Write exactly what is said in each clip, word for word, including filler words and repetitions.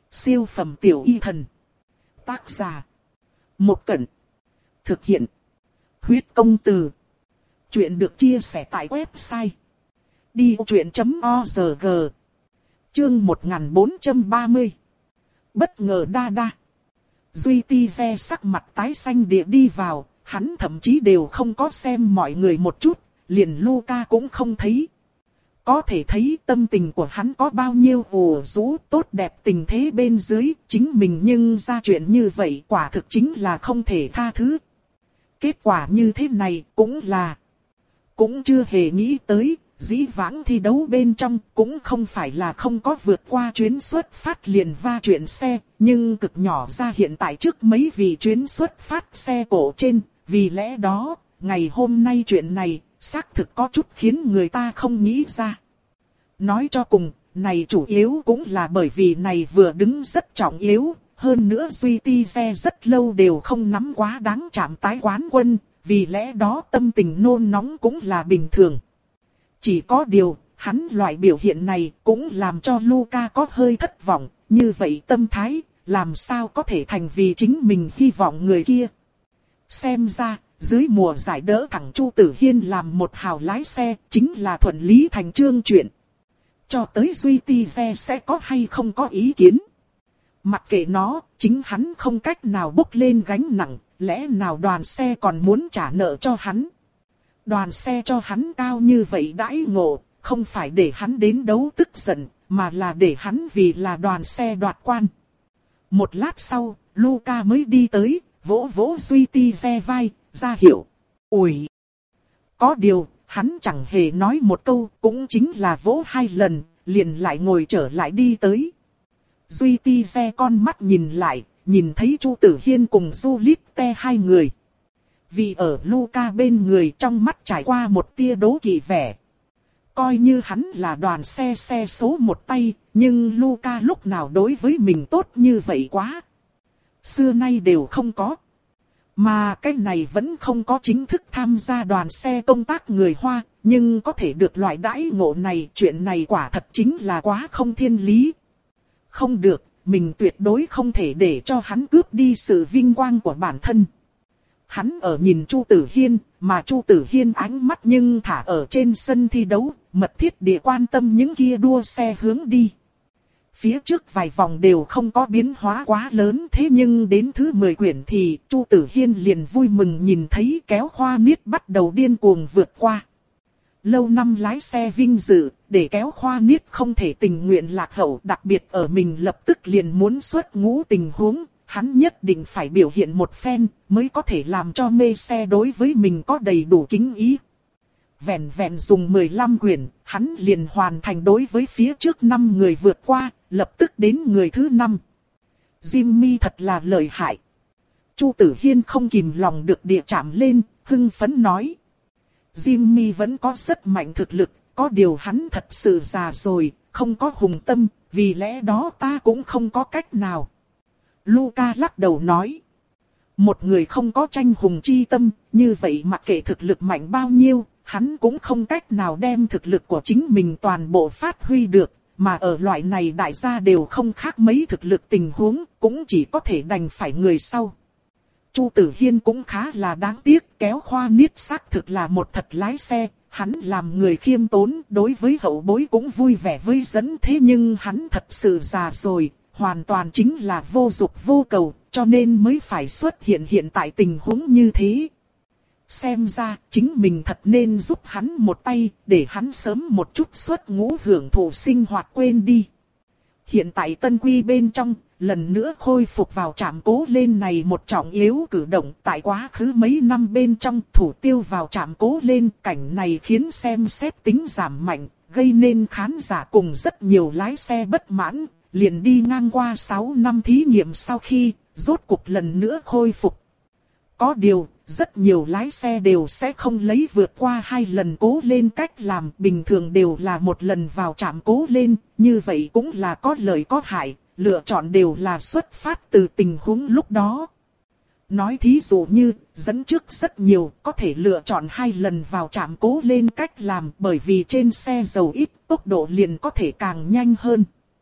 Siêu phẩm tiểu y thần. Tác giả. Một Cẩn. Thực hiện. Huyết công từ. Chuyện được chia sẻ tại website đi vô chuyện chấm org. Chương một nghìn bốn trăm ba mươi. Bất ngờ đa đa. Duy Ti Ve sắc mặt tái xanh địa đi vào, hắn thậm chí đều không có xem mọi người một chút, liền Luca cũng không thấy. Có thể thấy tâm tình của hắn có bao nhiêu ủ rũ tốt đẹp tình thế bên dưới, chính mình nhưng ra chuyện như vậy quả thực chính là không thể tha thứ. Kết quả như thế này cũng là, cũng chưa hề nghĩ tới, dĩ vãng thi đấu bên trong cũng không phải là không có vượt qua chuyến xuất phát liền va chuyện xe, nhưng cực nhỏ ra hiện tại trước mấy vị chuyến xuất phát xe cổ trên, vì lẽ đó, ngày hôm nay chuyện này, xác thực có chút khiến người ta không nghĩ ra. Nói cho cùng, này chủ yếu cũng là bởi vì này vừa đứng rất trọng yếu, hơn nữa Duy Ti Ve rất lâu đều không nắm quá đáng chạm tái quán quân, vì lẽ đó tâm tình nôn nóng cũng là bình thường. Chỉ có điều, hắn loại biểu hiện này cũng làm cho Luca có hơi thất vọng, như vậy tâm thái, làm sao có thể thành vì chính mình hy vọng người kia. Xem ra, dưới mùa giải đỡ thẳng Chu Tử Hiên làm một hào lái xe, chính là thuận lý thành chương chuyện. Cho tới Duy Ti Ve sẽ có hay không có ý kiến. Mặc kệ nó, chính hắn không cách nào bốc lên gánh nặng, lẽ nào đoàn xe còn muốn trả nợ cho hắn. Đoàn xe cho hắn cao như vậy đãi ngộ, không phải để hắn đến đấu tức giận, mà là để hắn vì là đoàn xe đoạt quan. Một lát sau, Luca mới đi tới, vỗ vỗ Duy Ti Ve vai, ra hiệu. Ủi! Có điều, hắn chẳng hề nói một câu, cũng chính là vỗ hai lần, liền lại ngồi trở lại đi tới. Duy Ti Ve con mắt nhìn lại, nhìn thấy Chu Tử Hiên cùng Juliette hai người. Vì ở Luca bên người trong mắt trải qua một tia đố kỵ vẻ. Coi như hắn là đoàn xe xe số một tay, nhưng Luca lúc nào đối với mình tốt như vậy quá. Xưa nay đều không có. Mà cái này vẫn không có chính thức tham gia đoàn xe công tác người Hoa, nhưng có thể được loại đãi ngộ này, chuyện này quả thật chính là quá không thiên lý. Không được, mình tuyệt đối không thể để cho hắn cướp đi sự vinh quang của bản thân. Hắn ở nhìn Chu Tử Hiên, mà Chu Tử Hiên ánh mắt nhưng thả ở trên sân thi đấu, mật thiết địa quan tâm những kia đua xe hướng đi. Phía trước vài vòng đều không có biến hóa quá lớn, thế nhưng đến thứ mười quyển thì Chu Tử Hiên liền vui mừng nhìn thấy kéo khoa niết bắt đầu điên cuồng vượt qua. Lâu năm lái xe vinh dự, để kéo khoa niết không thể tình nguyện lạc hậu, đặc biệt ở mình lập tức liền muốn xuất ngũ tình huống, hắn nhất định phải biểu hiện một phen mới có thể làm cho mê xe đối với mình có đầy đủ kính ý. Vẹn vẹn dùng mười lăm quyển, hắn liền hoàn thành đối với phía trước năm người vượt qua, lập tức đến người thứ năm. Jimmy thật là lợi hại. Chu Tử Hiên không kìm lòng được địa chạm lên, hưng phấn nói. Jimmy vẫn có rất mạnh thực lực, có điều hắn thật sự già rồi, không có hùng tâm, vì lẽ đó ta cũng không có cách nào. Luca lắc đầu nói. Một người không có tranh hùng chi tâm, như vậy mặc kệ thực lực mạnh bao nhiêu, hắn cũng không cách nào đem thực lực của chính mình toàn bộ phát huy được, mà ở loại này đại gia đều không khác mấy thực lực tình huống, cũng chỉ có thể đành phải người sau. Chu Tử Hiên cũng khá là đáng tiếc, kéo khoa niết xác thực là một thật lái xe, hắn làm người khiêm tốn, đối với hậu bối cũng vui vẻ với dẫn, thế nhưng hắn thật sự già rồi, hoàn toàn chính là vô dục vô cầu, cho nên mới phải xuất hiện hiện tại tình huống như thế. Xem ra, chính mình thật nên giúp hắn một tay, để hắn sớm một chút xuất ngũ hưởng thụ sinh hoạt quên đi. Hiện tại Tân Quy bên trong, lần nữa khôi phục vào trạm cố lên này một trọng yếu cử động, tại quá khứ mấy năm bên trong thủ tiêu vào trạm cố lên, cảnh này khiến xem xét tính giảm mạnh, gây nên khán giả cùng rất nhiều lái xe bất mãn, liền đi ngang qua sáu năm thí nghiệm sau khi, rốt cục lần nữa khôi phục. Có điều, rất nhiều lái xe đều sẽ không lấy vượt qua hai lần cố lên cách làm, bình thường đều là một lần vào trạm cố lên, như vậy cũng là có lợi có hại, lựa chọn đều là xuất phát từ tình huống lúc đó. Nói thí dụ như, dẫn trước rất nhiều, có thể lựa chọn hai lần vào trạm cố lên cách làm, bởi vì trên xe dầu ít, tốc độ liền có thể càng nhanh hơn.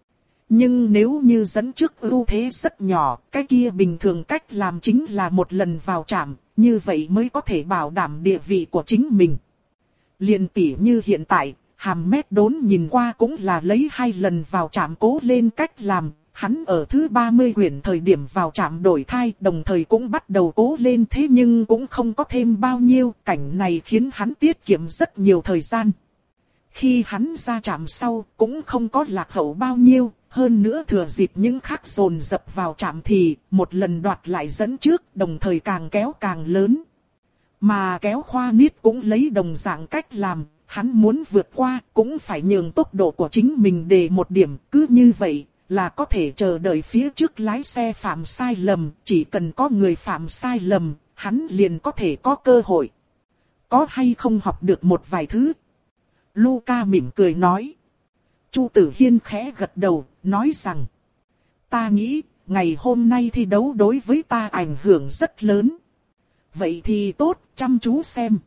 Nhưng nếu như dẫn trước ưu thế rất nhỏ, cái kia bình thường cách làm chính là một lần vào trạm, như vậy mới có thể bảo đảm địa vị của chính mình. Liên tỉ như hiện tại, Hàm Mét Đốn nhìn qua cũng là lấy hai lần vào trạm cố lên cách làm. Hắn ở thứ ba mươi quyển thời điểm vào trạm đổi thai, đồng thời cũng bắt đầu cố lên, thế nhưng cũng không có thêm bao nhiêu. Cảnh này khiến hắn tiết kiệm rất nhiều thời gian. Khi hắn ra trạm sau, cũng không có lạc hậu bao nhiêu. Hơn nữa thừa dịp những khác dồn dập vào trạm thì, một lần đoạt lại dẫn trước, đồng thời càng kéo càng lớn. Mà kéo Khoa Niết cũng lấy đồng dạng cách làm. Hắn muốn vượt qua, cũng phải nhường tốc độ của chính mình để một điểm, cứ như vậy là có thể chờ đợi phía trước lái xe phạm sai lầm, chỉ cần có người phạm sai lầm, hắn liền có thể có cơ hội. Có hay không học được một vài thứ? Luca mỉm cười nói. Chu Tử Hiên khẽ gật đầu, nói rằng, ta nghĩ, ngày hôm nay thi đấu đối với ta ảnh hưởng rất lớn. Vậy thì tốt, chăm chú xem.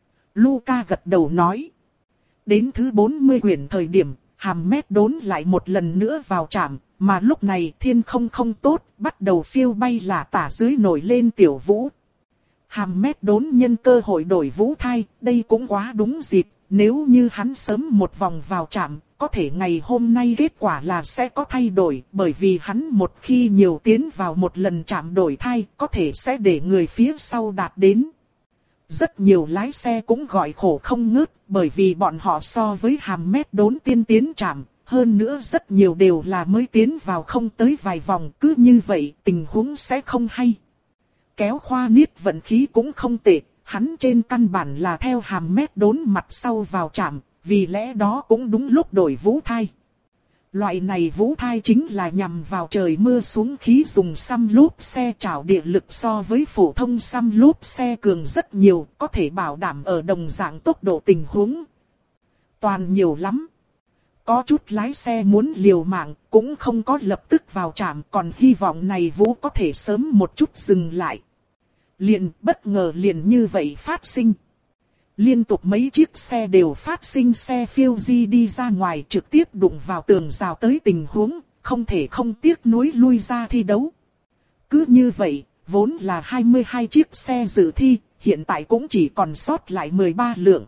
Luca gật đầu nói. Đến thứ bốn mươi quyển thời điểm, Hàm Mét Đốn lại một lần nữa vào trạm, mà lúc này thiên không không tốt, bắt đầu phiêu bay lả tả dưới nổi lên tiểu vũ. Hàm Mét Đốn nhân cơ hội đổi vũ thai, đây cũng quá đúng dịp, nếu như hắn sớm một vòng vào trạm, có thể ngày hôm nay kết quả là sẽ có thay đổi, bởi vì hắn một khi nhiều tiến vào một lần trạm đổi thai, có thể sẽ để người phía sau đạt đến. Rất nhiều lái xe cũng gọi khổ không ngớt, bởi vì bọn họ so với Hàm Mét Đốn tiên tiến trạm, hơn nữa rất nhiều đều là mới tiến vào không tới vài vòng, cứ như vậy tình huống sẽ không hay. Kéo Khoa Niết vận khí cũng không tệ, hắn trên căn bản là theo Hàm Mét Đốn mặt sau vào trạm, vì lẽ đó cũng đúng lúc đổi vũ thai. Loại này vũ thai chính là nhằm vào trời mưa xuống khí dùng xăm lốp xe trảo địa lực so với phổ thông xăm lốp xe cường rất nhiều, có thể bảo đảm ở đồng dạng tốc độ tình huống. Toàn nhiều lắm. Có chút lái xe muốn liều mạng, cũng không có lập tức vào trạm, còn hy vọng này vũ có thể sớm một chút dừng lại. Liền bất ngờ liền như vậy phát sinh. Liên tục mấy chiếc xe đều phát sinh xe phiêu di đi ra ngoài trực tiếp đụng vào tường rào tới tình huống, không thể không tiếc nuối lui ra thi đấu. Cứ như vậy, vốn là hai mươi hai chiếc xe dự thi, hiện tại cũng chỉ còn sót lại mười ba lượng.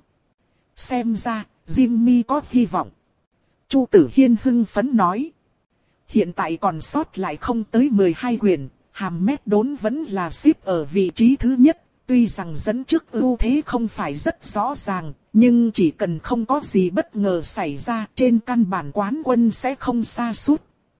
Xem ra, Jimmy có hy vọng. Chu Tử Hiên hưng phấn nói. Hiện tại còn sót lại không tới mười hai quyển, Hàm Mét Đốn vẫn là xếp ở vị trí thứ nhất. Tuy rằng dẫn trước ưu thế không phải rất rõ ràng, nhưng chỉ cần không có gì bất ngờ xảy ra, trên căn bản quán quân sẽ không sa sút.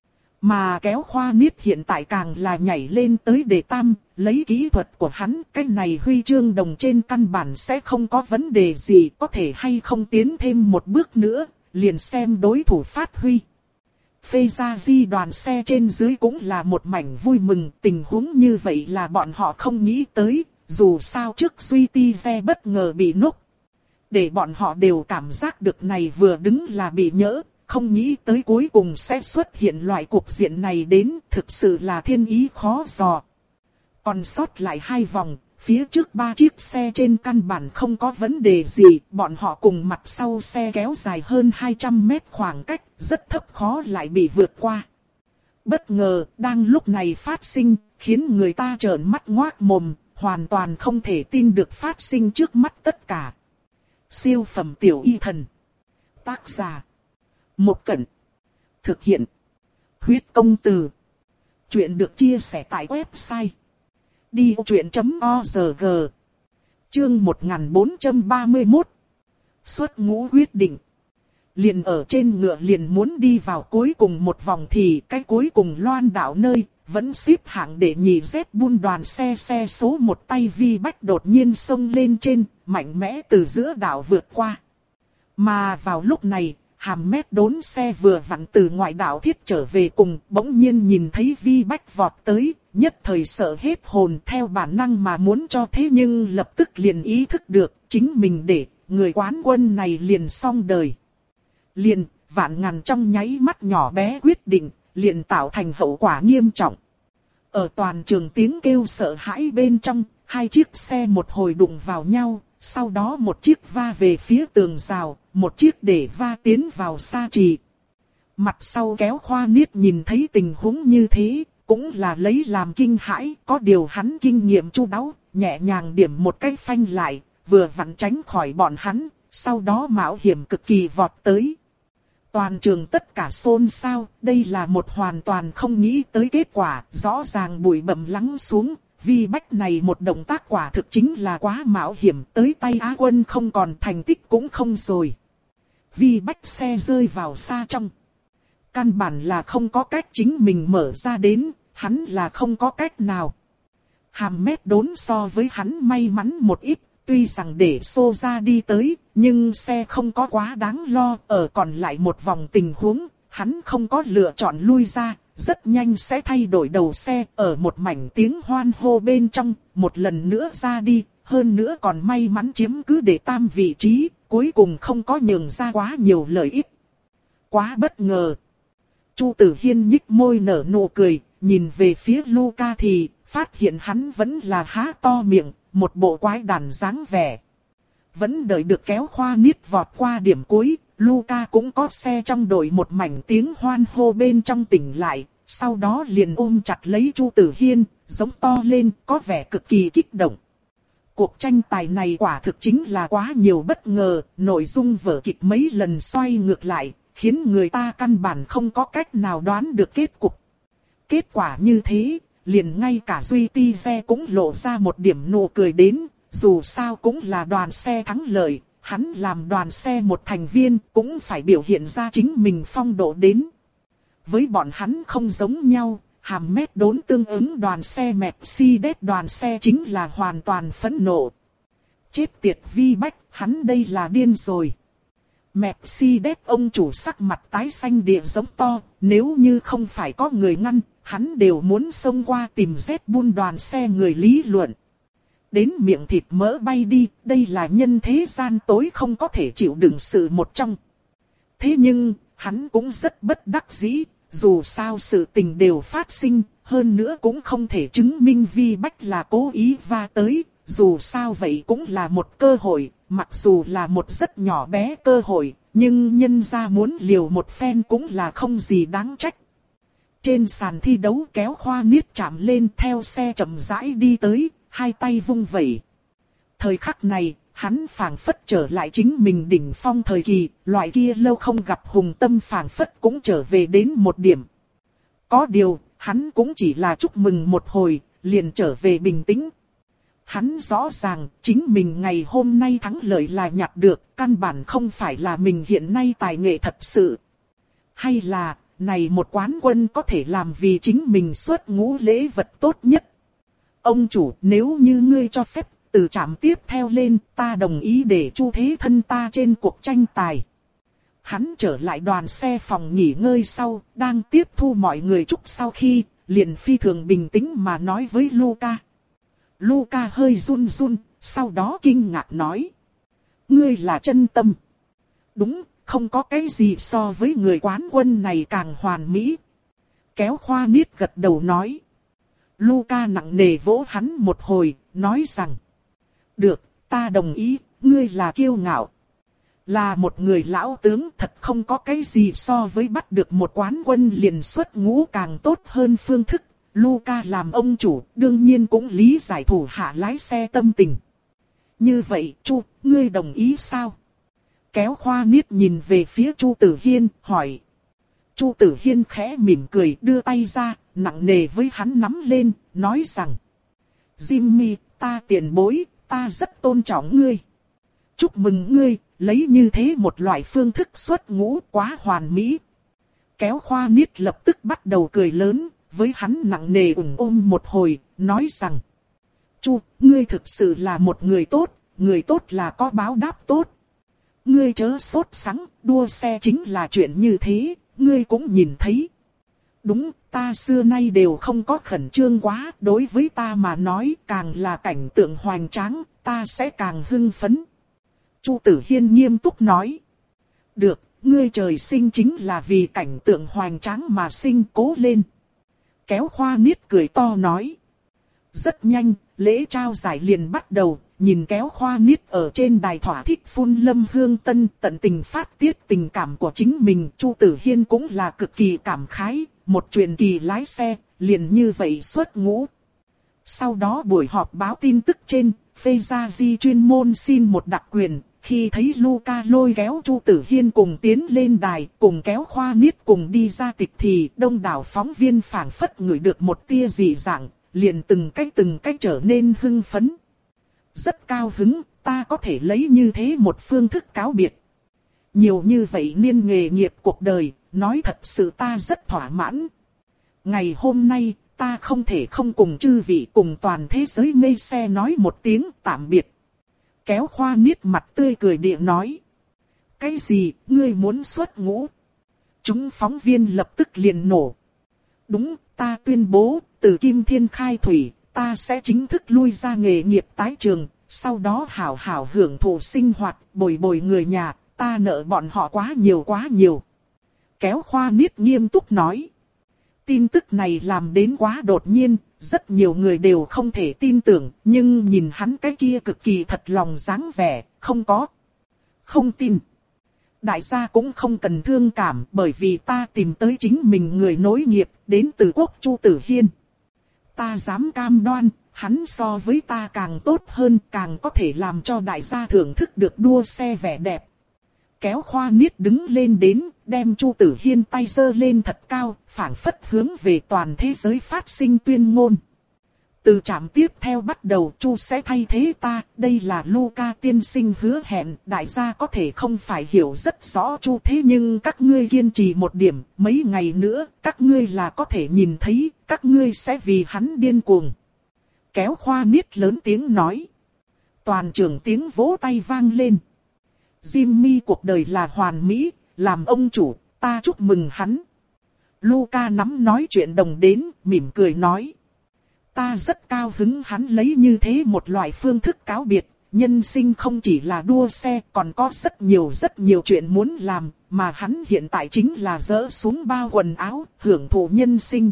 Mà kéo Khoa Niết hiện tại càng là nhảy lên tới đề tam, lấy kỹ thuật của hắn, cái này huy chương đồng trên căn bản sẽ không có vấn đề gì, có thể hay không tiến thêm một bước nữa, liền xem đối thủ phát huy. Phê ra di đoàn xe trên dưới cũng là một mảnh vui mừng, tình huống như vậy là bọn họ không nghĩ tới. Dù sao trước Duy Ti Ve bất ngờ bị núp. Để bọn họ đều cảm giác được này vừa đứng là bị nhỡ, không nghĩ tới cuối cùng sẽ xuất hiện loại cục diện này đến, thực sự là thiên ý khó dò. Còn sót lại hai vòng, phía trước ba chiếc xe trên căn bản không có vấn đề gì, bọn họ cùng mặt sau xe kéo dài hơn hai trăm mét khoảng cách, rất thấp khó lại bị vượt qua. Bất ngờ, đang lúc này phát sinh, khiến người ta trợn mắt ngoác mồm. Hoàn toàn không thể tin được phát sinh trước mắt tất cả. Siêu phẩm tiểu y thần. Tác giả. Một Cẩn. Thực hiện. Huyết công từ. Chuyện được chia sẻ tại website. đi ô chuyện chấm org. Chương một nghìn bốn trăm ba mươi mốt. Xuất ngũ quyết định. Liền ở trên ngựa liền muốn đi vào cuối cùng một vòng thì cái cuối cùng loan đảo nơi. Vẫn xếp hạng để nhì Red Bull đoàn xe xe số một tay Vi Bách đột nhiên xông lên trên, mạnh mẽ từ giữa đảo vượt qua. Mà vào lúc này, Hàm Mét Đốn xe vừa vặn từ ngoại đảo thiết trở về cùng, bỗng nhiên nhìn thấy Vi Bách vọt tới, nhất thời sợ hết hồn theo bản năng mà muốn cho thế nhưng lập tức liền ý thức được, chính mình để, người quán quân này liền xong đời. Liền, vạn ngàn trong nháy mắt nhỏ bé quyết định. Liền tạo thành hậu quả nghiêm trọng. Ở toàn trường tiếng kêu sợ hãi bên trong, hai chiếc xe một hồi đụng vào nhau, sau đó một chiếc va về phía tường rào, một chiếc để va tiến vào sa trì. Mặt sau Kéo Khoa Niết nhìn thấy tình huống như thế, cũng là lấy làm kinh hãi, có điều hắn kinh nghiệm chu đáo, nhẹ nhàng điểm một cái phanh lại, vừa vặn tránh khỏi bọn hắn, sau đó mạo hiểm cực kỳ vọt tới. Toàn trường tất cả xôn xao, đây là một hoàn toàn không nghĩ tới kết quả, rõ ràng bụi bặm lắng xuống, Vi Bách này một động tác quả thực chính là quá mạo hiểm, tới tay Á quân không còn thành tích cũng không rồi. Vi Bách xe rơi vào xa trong. Căn bản là không có cách chính mình mở ra đến, hắn là không có cách nào. Hàm Mét Đốn so với hắn may mắn một ít, tuy rằng để xô ra đi tới, nhưng xe không có quá đáng lo. Ở còn lại một vòng tình huống, hắn không có lựa chọn lui ra, rất nhanh sẽ thay đổi đầu xe. Ở một mảnh tiếng hoan hô bên trong, một lần nữa ra đi, hơn nữa còn may mắn chiếm cứ để tam vị trí, cuối cùng không có nhường ra quá nhiều lợi ích. Quá bất ngờ. Chu Tử Hiên nhích môi nở nụ cười, nhìn về phía Luca thì phát hiện hắn vẫn là há to miệng, một bộ quái đản dáng vẻ. Vẫn đợi được Kéo Khoa Niết vọt qua điểm cuối, Luca cũng có xe trong đội một mảnh tiếng hoan hô bên trong tỉnh lại, sau đó liền ôm chặt lấy Chu Tử Hiên, giống to lên, có vẻ cực kỳ kích động. Cuộc tranh tài này quả thực chính là quá nhiều bất ngờ, nội dung vở kịch mấy lần xoay ngược lại, khiến người ta căn bản không có cách nào đoán được kết cục. Kết quả như thế, liền ngay cả Duy Ti Ve cũng lộ ra một điểm nụ cười đến, dù sao cũng là đoàn xe thắng lợi, hắn làm đoàn xe một thành viên cũng phải biểu hiện ra chính mình phong độ đến. Với bọn hắn không giống nhau, Hàm Mét Đốn tương ứng đoàn xe Mercedes đoàn xe chính là hoàn toàn phẫn nộ. Chết tiệt Vi Bách, hắn đây là điên rồi. Mercedes ông chủ sắc mặt tái xanh địa giống to, nếu như không phải có người ngăn, hắn đều muốn xông qua tìm Red Bull đoàn xe người lý luận. Đến miệng thịt mỡ bay đi, đây là nhân thế gian tối không có thể chịu đựng sự một trong. Thế nhưng, hắn cũng rất bất đắc dĩ, dù sao sự tình đều phát sinh, hơn nữa cũng không thể chứng minh Vi Bách là cố ý va tới, dù sao vậy cũng là một cơ hội, mặc dù là một rất nhỏ bé cơ hội, nhưng nhân ra muốn liều một phen cũng là không gì đáng trách. Trên sàn thi đấu Kéo Khoa Niết chạm lên theo xe chậm rãi đi tới, hai tay vung vẩy. Thời khắc này, hắn phảng phất trở lại chính mình đỉnh phong thời kỳ, loại kia lâu không gặp hùng tâm phảng phất cũng trở về đến một điểm. Có điều, hắn cũng chỉ là chúc mừng một hồi, liền trở về bình tĩnh. Hắn rõ ràng, chính mình ngày hôm nay thắng lợi là nhặt được, căn bản không phải là mình hiện nay tài nghệ thật sự. Hay là, này một quán quân có thể làm vì chính mình xuất ngũ lễ vật tốt nhất. Ông chủ, nếu như ngươi cho phép, từ trạm tiếp theo lên, ta đồng ý để Chu Thế Thân ta trên cuộc tranh tài. Hắn trở lại đoàn xe phòng nghỉ ngơi sau, đang tiếp thu mọi người chúc sau khi, liền phi thường bình tĩnh mà nói với Luca. Luca hơi run run, sau đó kinh ngạc nói. Ngươi là chân tâm. Đúng, không có cái gì so với người quán quân này càng hoàn mỹ. Kéo Khoa Niết gật đầu nói. Luca nặng nề vỗ hắn một hồi, nói rằng. Được, ta đồng ý, ngươi là kiêu ngạo. Là một người lão tướng, thật không có cái gì so với bắt được một quán quân liền xuất ngũ càng tốt hơn phương thức. Luca làm ông chủ, đương nhiên cũng lý giải thủ hạ lái xe tâm tình. Như vậy, Chu, ngươi đồng ý sao? Kéo Khoa Niết nhìn về phía Chu Tử Hiên, hỏi. Chu Tử Hiên khẽ mỉm cười đưa tay ra, nặng nề với hắn nắm lên, nói rằng. Jimmy, ta tiền bối, ta rất tôn trọng ngươi. Chúc mừng ngươi, lấy như thế một loại phương thức xuất ngũ quá hoàn mỹ. Kéo Khoa Niết lập tức bắt đầu cười lớn, với hắn nặng nề ủng ôm một hồi, nói rằng. Chu, ngươi thực sự là một người tốt, người tốt là có báo đáp tốt. Ngươi chớ sốt sắng, đua xe chính là chuyện như thế, ngươi cũng nhìn thấy. Đúng, ta xưa nay đều không có khẩn trương quá, đối với ta mà nói càng là cảnh tượng hoành tráng, ta sẽ càng hưng phấn. Chu Tử Hiên nghiêm túc nói. Được, ngươi trời sinh chính là vì cảnh tượng hoành tráng mà sinh, cố lên. Kéo Khoa Niết cười to nói. Rất nhanh, lễ trao giải liền bắt đầu, nhìn Kéo Khoa Niết ở trên đài thỏa thích phun Lâm Hương Tân, tận tình phát tiết tình cảm của chính mình. Chu Tử Hiên cũng là cực kỳ cảm khái, một truyền kỳ lái xe, liền như vậy xuất ngũ. Sau đó buổi họp báo tin tức trên, Fezazi chuyên môn xin một đặc quyền, khi thấy Luca lôi kéo Chu Tử Hiên cùng tiến lên đài, cùng Kéo Khoa Niết cùng đi ra tịch thì đông đảo phóng viên phảng phất ngửi được một tia dị dạng, liền từng cách từng cách trở nên hưng phấn. Rất cao hứng, ta có thể lấy như thế một phương thức cáo biệt. Nhiều như vậy niên nghề nghiệp cuộc đời, nói thật sự ta rất thỏa mãn. Ngày hôm nay, ta không thể không cùng chư vị cùng toàn thế giới mê xe nói một tiếng tạm biệt. Kéo Khoa Niết mặt tươi cười địa nói. Cái gì, ngươi muốn xuất ngũ? Chúng phóng viên lập tức liền nổ. Đúng, ta tuyên bố, từ Kim Thiên khai thủy, ta sẽ chính thức lui ra nghề nghiệp tái trường, sau đó hảo hảo hưởng thụ sinh hoạt, bồi bồi người nhà, ta nợ bọn họ quá nhiều quá nhiều. Kéo Khoa Niết nghiêm túc nói. Tin tức này làm đến quá đột nhiên, rất nhiều người đều không thể tin tưởng, nhưng nhìn hắn cái kia cực kỳ thật lòng dáng vẻ, không có. Không tin. Đại gia cũng không cần thương cảm, bởi vì ta tìm tới chính mình người nối nghiệp, đến từ quốc Chu Tử Hiên. Ta dám cam đoan, hắn so với ta càng tốt hơn, càng có thể làm cho đại gia thưởng thức được đua xe vẻ đẹp. Kéo Khoa Niết đứng lên đến, đem Chu Tử Hiên tay giơ lên thật cao, phảng phất hướng về toàn thế giới phát sinh tuyên ngôn. Từ trạm tiếp theo bắt đầu Chu sẽ thay thế ta, đây là Luca tiên sinh hứa hẹn, đại gia có thể không phải hiểu rất rõ Chu, thế nhưng các ngươi kiên trì một điểm, mấy ngày nữa, các ngươi là có thể nhìn thấy, các ngươi sẽ vì hắn điên cuồng. Kéo Khoa Niết lớn tiếng nói. Toàn trường tiếng vỗ tay vang lên. Jimmy cuộc đời là hoàn mỹ, làm ông chủ, ta chúc mừng hắn. Luca nắm nói chuyện đồng đến, mỉm cười nói. Ta rất cao hứng hắn lấy như thế một loại phương thức cáo biệt, nhân sinh không chỉ là đua xe, còn có rất nhiều rất nhiều chuyện muốn làm, mà hắn hiện tại chính là dỡ xuống bao quần áo, hưởng thụ nhân sinh.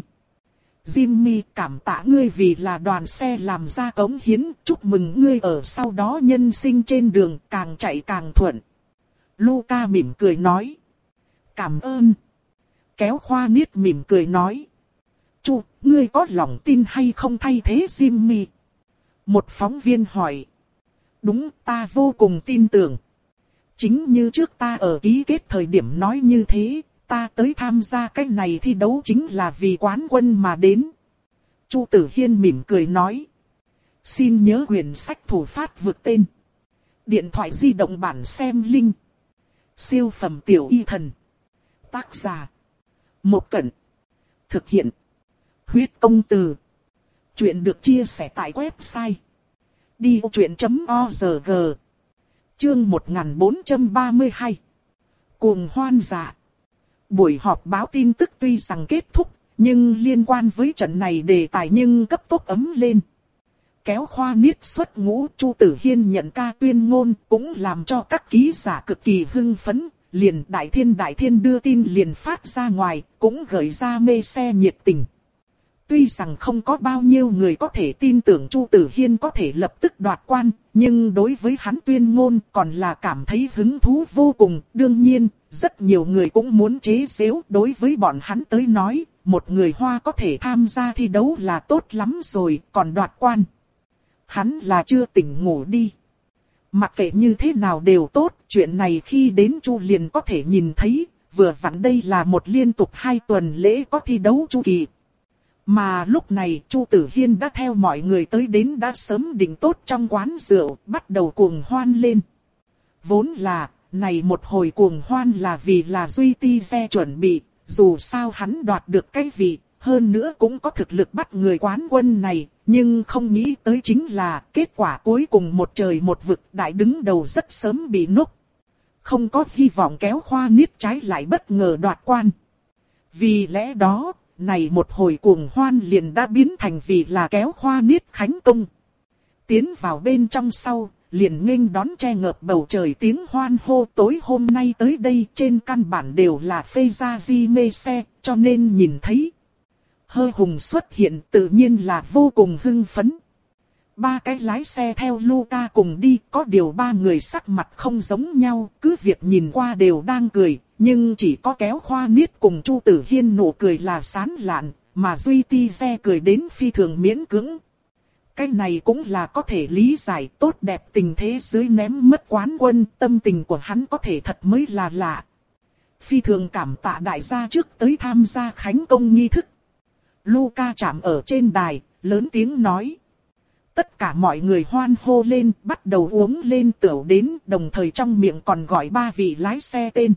Jimmy, cảm tạ ngươi vì là đoàn xe làm ra cống hiến, chúc mừng ngươi ở sau đó nhân sinh trên đường càng chạy càng thuận. Luca mỉm cười nói. Cảm ơn. Kéo Khoa Niết mỉm cười nói. Chu, ngươi có lòng tin hay không thay thế Jimmy? Một phóng viên hỏi. Đúng, ta vô cùng tin tưởng. Chính như trước ta ở ký kết thời điểm nói như thế, ta tới tham gia cái này thi đấu chính là vì quán quân mà đến. Chu Tử Hiên mỉm cười nói. Xin nhớ quyển sách thủ phát vượt tên. Điện thoại di động bản xem link. Siêu phẩm tiểu y thần. Tác giả. Một Cẩn. Thực hiện. Huyết công từ. Chuyện được chia sẻ tại website. đi vô chuyện chấm org. Chương một nghìn bốn trăm ba mươi hai. Cuồng hoan dạ. Buổi họp báo tin tức tuy rằng kết thúc, nhưng liên quan với trận này đề tài nhưng cấp tốc ấm lên. Kéo Khoa Niết xuất ngũ, Chu Tử Hiên nhận ca tuyên ngôn, cũng làm cho các ký giả cực kỳ hưng phấn. Liền Đại Thiên Đại Thiên đưa tin liền phát ra ngoài, cũng gợi ra mê xe nhiệt tình. Tuy rằng không có bao nhiêu người có thể tin tưởng Chu Tử Hiên có thể lập tức đoạt quan, nhưng đối với hắn tuyên ngôn còn là cảm thấy hứng thú vô cùng. Đương nhiên, rất nhiều người cũng muốn chế giễu, đối với bọn hắn tới nói, một người Hoa có thể tham gia thi đấu là tốt lắm rồi, còn đoạt quan. Hắn là chưa tỉnh ngủ đi. Mặc kệ như thế nào đều tốt, chuyện này khi đến Chu liền có thể nhìn thấy, vừa vặn đây là một liên tục hai tuần lễ có thi đấu chu kỳ. Mà lúc này Chu Tử Hiên đã theo mọi người tới đến đã sớm định tốt trong quán rượu, bắt đầu cuồng hoan lên. Vốn là, này một hồi cuồng hoan là vì là Duy Ti xe chuẩn bị, dù sao hắn đoạt được cái vị, hơn nữa cũng có thực lực bắt người quán quân này, nhưng không nghĩ tới chính là kết quả cuối cùng một trời một vực, đại đứng đầu rất sớm bị núc. Không có hy vọng Kéo Khoa Niết trái lại bất ngờ đoạt quan. Vì lẽ đó, này một hồi cuồng hoan liền đã biến thành vì là Kéo Khoa Niết khánh công. Tiến vào bên trong sau, liền nghênh đón che ngợp bầu trời tiếng hoan hô. Tối hôm nay tới đây trên căn bản đều là Fezazi mê xe, cho nên nhìn thấy Hơ Hùng xuất hiện tự nhiên là vô cùng hưng phấn. Ba cái lái xe theo Luca cùng đi, có điều ba người sắc mặt không giống nhau, cứ việc nhìn qua đều đang cười, nhưng chỉ có Kéo Khoa Niết cùng Chu Tử Hiên nụ cười là sán lạn, mà Duy Ti Xe cười đến phi thường miễn cưỡng. Cái này cũng là có thể lý giải, tốt đẹp tình thế dưới ném mất quán quân, tâm tình của hắn có thể thật mới là lạ. Phi thường cảm tạ đại gia trước tới tham gia khánh công nghi thức. Luca chạm ở trên đài, lớn tiếng nói. Tất cả mọi người hoan hô lên, bắt đầu uống lên tửu đến, đồng thời trong miệng còn gọi ba vị lái xe tên.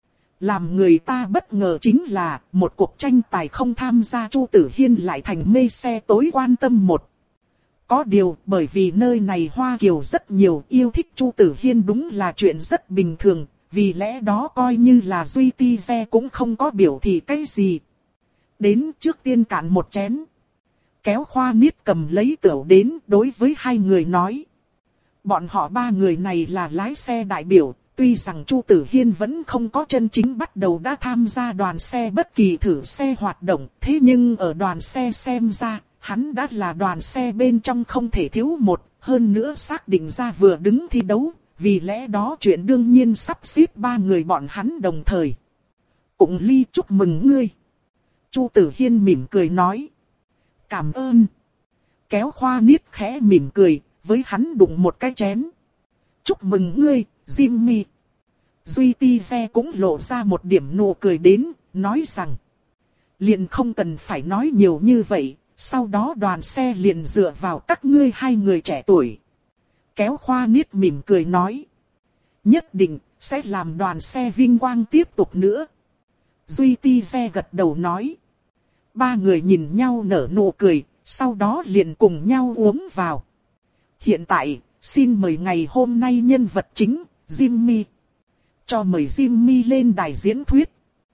Làm người ta bất ngờ chính là, một cuộc tranh tài không tham gia Chu Tử Hiên lại thành mê xe tối quan tâm một. Có điều, bởi vì nơi này Hoa Kiều rất nhiều, yêu thích Chu Tử Hiên đúng là chuyện rất bình thường, vì lẽ đó coi như là Duy Ti Xe cũng không có biểu thị cái gì. Đến trước tiên cạn một chén. Kéo Khoa Niết cầm lấy tửu đến, đối với hai người nói. Bọn họ ba người này là lái xe đại biểu, tuy rằng Chu Tử Hiên vẫn không có chân chính bắt đầu đã tham gia đoàn xe bất kỳ thử xe hoạt động, thế nhưng ở đoàn xe xem ra, hắn đã là đoàn xe bên trong không thể thiếu một, hơn nữa xác định ra vừa đứng thi đấu, vì lẽ đó chuyện đương nhiên sắp xếp ba người bọn hắn đồng thời. Cũng ly chúc mừng ngươi. Chu Tử Hiên mỉm cười nói. Cảm ơn. Kéo Khoa Niết khẽ mỉm cười, với hắn đụng một cái chén. Chúc mừng ngươi, Jimmy. Duy Ti Xe cũng lộ ra một điểm nụ cười đến, nói rằng. Liền không cần phải nói nhiều như vậy, sau đó đoàn xe liền dựa vào các ngươi hai người trẻ tuổi. Kéo Khoa Niết mỉm cười nói. Nhất định, sẽ làm đoàn xe vinh quang tiếp tục nữa. Duy Ti Xe gật đầu nói. Ba người nhìn nhau nở nụ cười, sau đó liền cùng nhau uống vào. Hiện tại, xin mời ngày hôm nay nhân vật chính, Jimmy. Cho mời Jimmy lên đài diễn thuyết.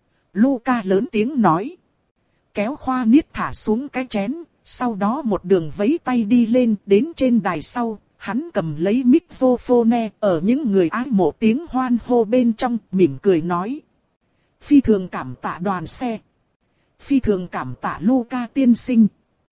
Luca lớn tiếng nói. Kéo Khoa Niết thả xuống cái chén, sau đó một đường vẫy tay đi lên đến trên đài sau. Hắn cầm lấy microphone ở những người ái mộ tiếng hoan hô bên trong, mỉm cười nói. Phi thường cảm tạ đoàn xe. Phi thường cảm tạ Luca tiên sinh.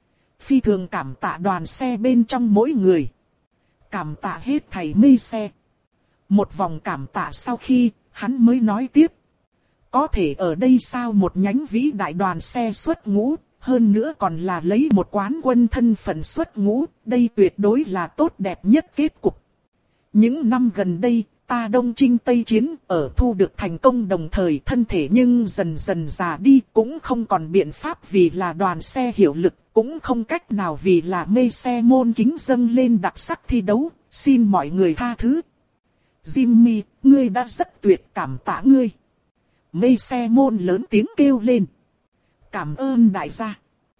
Phi thường cảm tạ đoàn xe bên trong mỗi người. Cảm tạ hết thầy mê xe. Một vòng cảm tạ sau khi, hắn mới nói tiếp. Có thể ở đây sao một nhánh vĩ đại đoàn xe xuất ngũ, hơn nữa còn là lấy một quán quân thân phận xuất ngũ, đây tuyệt đối là tốt đẹp nhất kết cục. Những năm gần đây, ta đông chinh tây chiến, ở thu được thành công đồng thời thân thể nhưng dần dần già đi, cũng không còn biện pháp vì là đoàn xe hiệu lực, cũng không cách nào vì là mê xe môn kính dâng lên đặc sắc thi đấu, xin mọi người tha thứ. Jimmy, ngươi đã rất tuyệt, cảm tạ ngươi. Mê xe môn lớn tiếng kêu lên. Cảm ơn đại gia.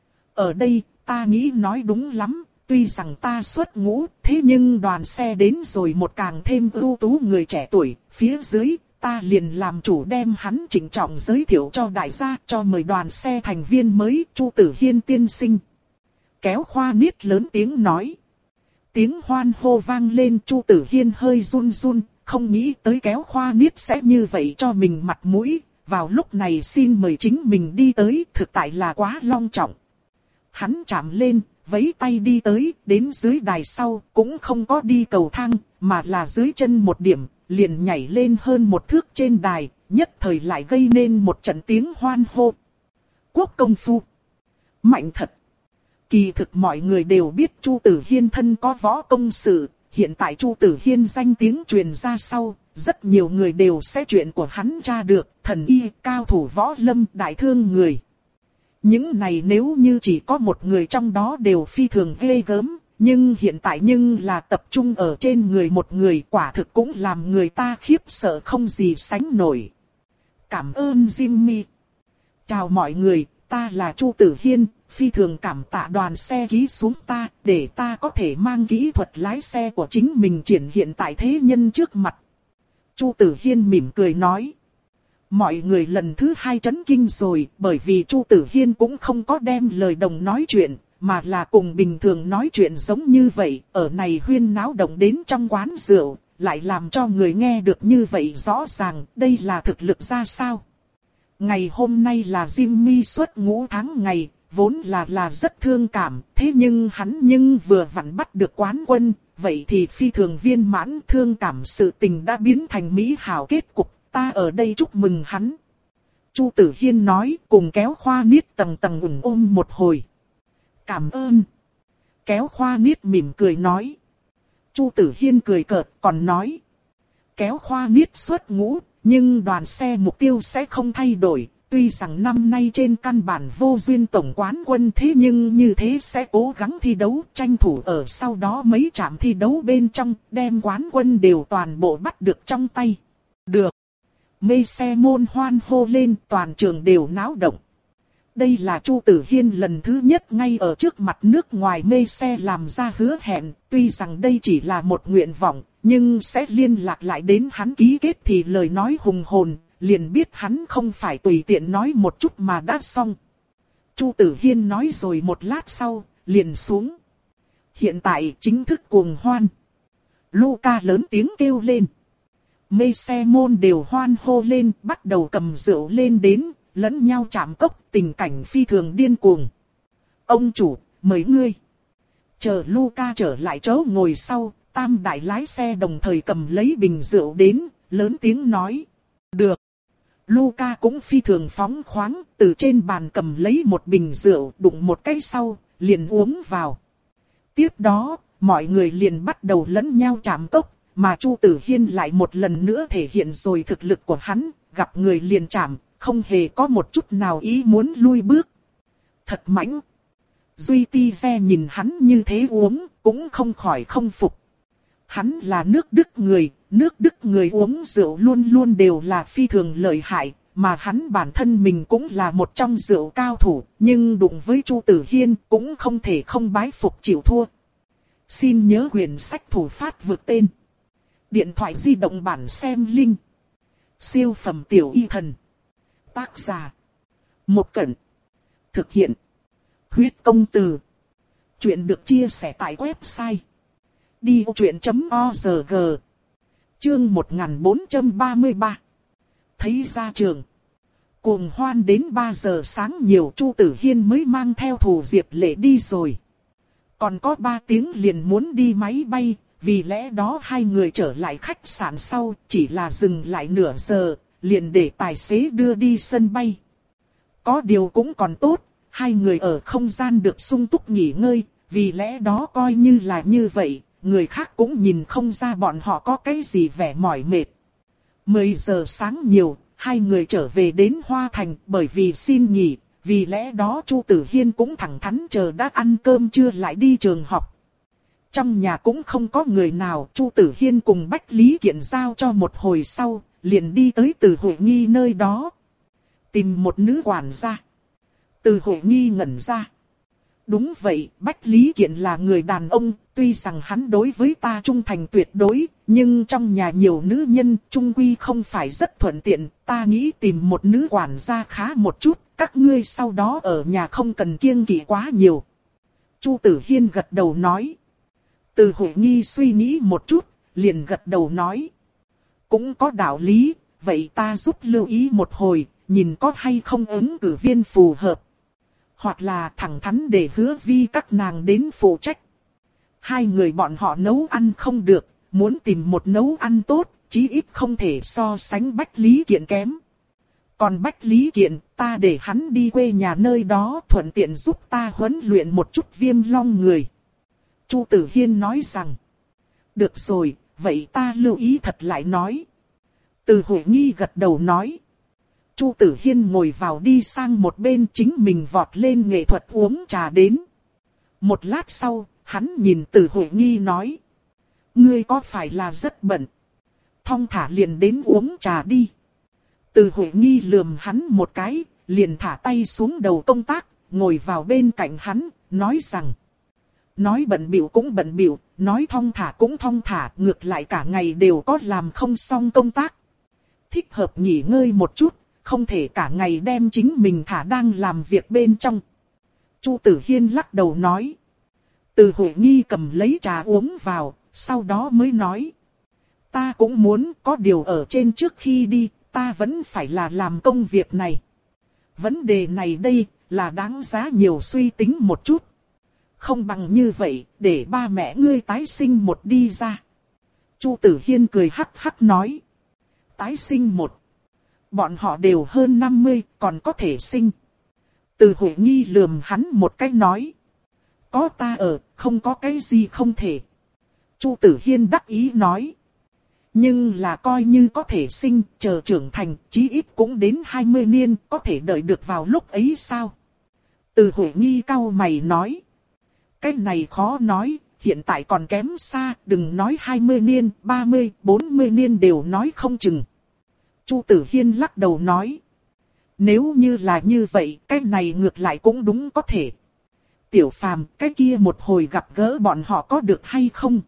Ở đây, ta nghĩ nói đúng lắm, tuy rằng ta xuất ngũ, thế nhưng đoàn xe đến rồi một càng thêm ưu tú người trẻ tuổi, phía dưới, ta liền làm chủ đem hắn trịnh trọng giới thiệu cho đại gia, cho mời đoàn xe thành viên mới, Chu Tử Hiên tiên sinh. Kéo Khoa Niết lớn tiếng nói. Tiếng hoan hô vang lên, Chu Tử Hiên hơi run run, không nghĩ tới Kéo Khoa Niết sẽ như vậy cho mình mặt mũi, vào lúc này xin mời chính mình đi tới, thực tại là quá long trọng. Hắn chạm lên, vẫy tay đi tới, đến dưới đài sau, cũng không có đi cầu thang, mà là dưới chân một điểm, liền nhảy lên hơn một thước trên đài, nhất thời lại gây nên một trận tiếng hoan hô. Quốc công phu. Mạnh thật. Kỳ thực mọi người đều biết Chu Tử Hiên thân có võ công sự, hiện tại Chu Tử Hiên danh tiếng truyền ra sau, rất nhiều người đều sẽ chuyện của hắn tra được, thần y, cao thủ võ lâm, đại thương người. Những này nếu như chỉ có một người trong đó đều phi thường ghê gớm, nhưng hiện tại nhưng là tập trung ở trên người một người, quả thực cũng làm người ta khiếp sợ không gì sánh nổi. Cảm ơn Jimmy. Chào mọi người, ta là Chu Tử Hiên, phi thường cảm tạ đoàn xe ký xuống ta, để ta có thể mang kỹ thuật lái xe của chính mình triển hiện tại thế nhân trước mặt. Chu Tử Hiên mỉm cười nói. Mọi người lần thứ hai chấn kinh rồi, bởi vì Chu Tử Hiên cũng không có đem lời đồng nói chuyện, mà là cùng bình thường nói chuyện giống như vậy, ở này huyên náo động đến trong quán rượu, lại làm cho người nghe được như vậy rõ ràng, đây là thực lực ra sao. Ngày hôm nay là Jimmy xuất ngũ tháng ngày, vốn là là rất thương cảm, thế nhưng hắn nhưng vừa vặn bắt được quán quân, vậy thì phi thường viên mãn, thương cảm sự tình đã biến thành mỹ hảo kết cục, ta ở đây chúc mừng hắn. Chu Tử Hiên nói, cùng kéo Khoa Niết tầng tầng ủng ôm một hồi. Cảm ơn. Kéo Khoa Niết mỉm cười nói. Chu Tử Hiên cười cợt còn nói. Kéo Khoa Niết xuất ngũ, nhưng đoàn xe mục tiêu sẽ không thay đổi. Tuy rằng năm nay trên căn bản vô duyên tổng quán quân, thế nhưng như thế sẽ cố gắng thi đấu, tranh thủ ở sau đó mấy trạm thi đấu bên trong, đem quán quân đều toàn bộ bắt được trong tay. Được. Mê xe môn hoan hô lên, toàn trường đều náo động. Đây là Chu Tử Hiên lần thứ nhất ngay ở trước mặt nước ngoài mê xe làm ra hứa hẹn, tuy rằng đây chỉ là một nguyện vọng, nhưng sẽ liên lạc lại đến hắn ký kết thì lời nói hùng hồn, liền biết hắn không phải tùy tiện nói một chút mà đã xong. Chu Tử Hiên nói rồi một lát sau, liền xuống. Hiện tại chính thức cuồng hoan. Luca lớn tiếng kêu lên. Mê xe môn đều hoan hô lên, bắt đầu cầm rượu lên đến, lẫn nhau chạm cốc, tình cảnh phi thường điên cuồng. Ông chủ, mời ngươi. Chờ Luca trở lại chỗ ngồi sau, tam đại lái xe đồng thời cầm lấy bình rượu đến, lớn tiếng nói. Được. Luca cũng phi thường phóng khoáng, từ trên bàn cầm lấy một bình rượu, đụng một cái sau, liền uống vào. Tiếp đó, mọi người liền bắt đầu lẫn nhau chạm cốc, mà Chu Tử Hiên lại một lần nữa thể hiện rồi thực lực của hắn, gặp người liền chạm, không hề có một chút nào ý muốn lui bước. Thật mãnh. Duy Ti Xe nhìn hắn như thế uống, cũng không khỏi không phục. Hắn là nước Đức người, nước Đức người uống rượu luôn luôn đều là phi thường lợi hại, mà hắn bản thân mình cũng là một trong rượu cao thủ, nhưng đụng với Chu Tử Hiên cũng không thể không bái phục chịu thua. Xin nhớ quyển sách thủ phát vượt tên. Điện thoại di động bản xem link. Siêu phẩm tiểu y thần. Tác giả. Một Cẩn. Thực hiện. Huyết công từ. Chuyện được chia sẻ tại website. đi ô chuyện chấm org. Chương một nghìn bốn trăm ba mươi ba. Thấy ra trường. Cuồng hoan đến ba giờ sáng nhiều, Chu Tử Hiên mới mang theo Thù Diệp Lệ đi rồi. Còn có ba tiếng liền muốn đi máy bay, vì lẽ đó hai người trở lại khách sạn sau, chỉ là dừng lại nửa giờ, liền để tài xế đưa đi sân bay. Có điều cũng còn tốt, hai người ở không gian được sung túc nghỉ ngơi, vì lẽ đó coi như là như vậy, người khác cũng nhìn không ra bọn họ có cái gì vẻ mỏi mệt. mười giờ sáng nhiều, hai người trở về đến Hoa Thành, bởi vì xin nghỉ, vì lẽ đó Chu Tử Hiên cũng thẳng thắn chờ đã ăn cơm trưa lại đi trường học. Trong nhà cũng không có người nào, Chu Tử Hiên cùng Bách Lý Kiện giao cho một hồi sau, liền đi tới Từ Hội Nghi nơi đó. Tìm một nữ quản gia. Từ Hội Nghi ngẩn ra. Đúng vậy, Bách Lý Kiện là người đàn ông, tuy rằng hắn đối với ta trung thành tuyệt đối, nhưng trong nhà nhiều nữ nhân, trung quy không phải rất thuận tiện, ta nghĩ tìm một nữ quản gia khá một chút, các ngươi sau đó ở nhà không cần kiêng kỵ quá nhiều. Chu Tử Hiên gật đầu nói. Từ Hội Nghi suy nghĩ một chút, liền gật đầu nói. Cũng có đạo lý, vậy ta giúp lưu ý một hồi, nhìn có hay không ứng cử viên phù hợp. Hoặc là thẳng thắn để Hứa Vi các nàng đến phụ trách. Hai người bọn họ nấu ăn không được, muốn tìm một nấu ăn tốt, chí ít không thể so sánh Bách Lý Kiện kém. Còn Bách Lý Kiện, ta để hắn đi quê nhà nơi đó thuận tiện giúp ta huấn luyện một chút Viêm Long người. Chu Tử Hiên nói rằng, được rồi, vậy ta lưu ý thật lại nói. Từ Hội Nghi gật đầu nói. Chu Tử Hiên ngồi vào đi sang một bên, chính mình vọt lên nghệ thuật uống trà đến. Một lát sau, hắn nhìn Từ Hội Nghi nói. Ngươi có phải là rất bận? Thong thả liền đến uống trà đi. Từ Hội Nghi lườm hắn một cái, liền thả tay xuống đầu công tác, ngồi vào bên cạnh hắn, nói rằng. Nói bận bịu cũng bận bịu, nói thong thả cũng thong thả, ngược lại cả ngày đều có làm không xong công tác. Thích hợp nghỉ ngơi một chút, không thể cả ngày đem chính mình thả đang làm việc bên trong. Chu Tử Hiên lắc đầu nói. Từ Hội Nghi cầm lấy trà uống vào, sau đó mới nói. Ta cũng muốn, có điều ở trên trước khi đi, ta vẫn phải là làm công việc này. Vấn đề này đây, là đáng giá nhiều suy tính một chút. Không bằng như vậy, để ba mẹ ngươi tái sinh một đi ra. Chu Tử Hiên cười hắc hắc nói. Tái sinh một. Bọn họ đều hơn năm mươi, còn có thể sinh. Từ Huệ Nghi lườm hắn một cái nói. Có ta ở, không có cái gì không thể. Chu Tử Hiên đắc ý nói. Nhưng là coi như có thể sinh, chờ trưởng thành, chí ít cũng đến hai mươi niên, có thể đợi được vào lúc ấy sao? Từ Huệ Nghi cau mày nói. Cái này khó nói, hiện tại còn kém xa, đừng nói hai mươi niên, ba mươi, bốn mươi niên đều nói không chừng. Chu Tử Hiên lắc đầu nói. Nếu như là như vậy, cái này ngược lại cũng đúng có thể. Tiểu Phàm, cái kia một hồi gặp gỡ bọn họ có được hay không?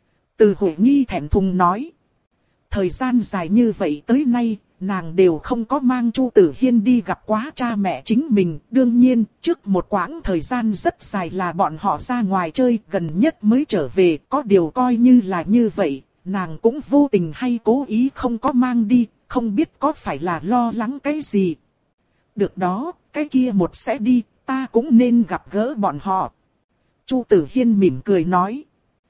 Từ Huệ Nghi thẹn thùng nói. Thời gian dài như vậy tới nay, nàng đều không có mang Chu Tử Hiên đi gặp quá cha mẹ chính mình. Đương nhiên, trước một quãng thời gian rất dài là bọn họ ra ngoài chơi, gần nhất mới trở về. Có điều coi như là như vậy, nàng cũng vô tình hay cố ý không có mang đi, không biết có phải là lo lắng cái gì. Được đó, cái kia một sẽ đi, ta cũng nên gặp gỡ bọn họ. Chu Tử Hiên mỉm cười nói.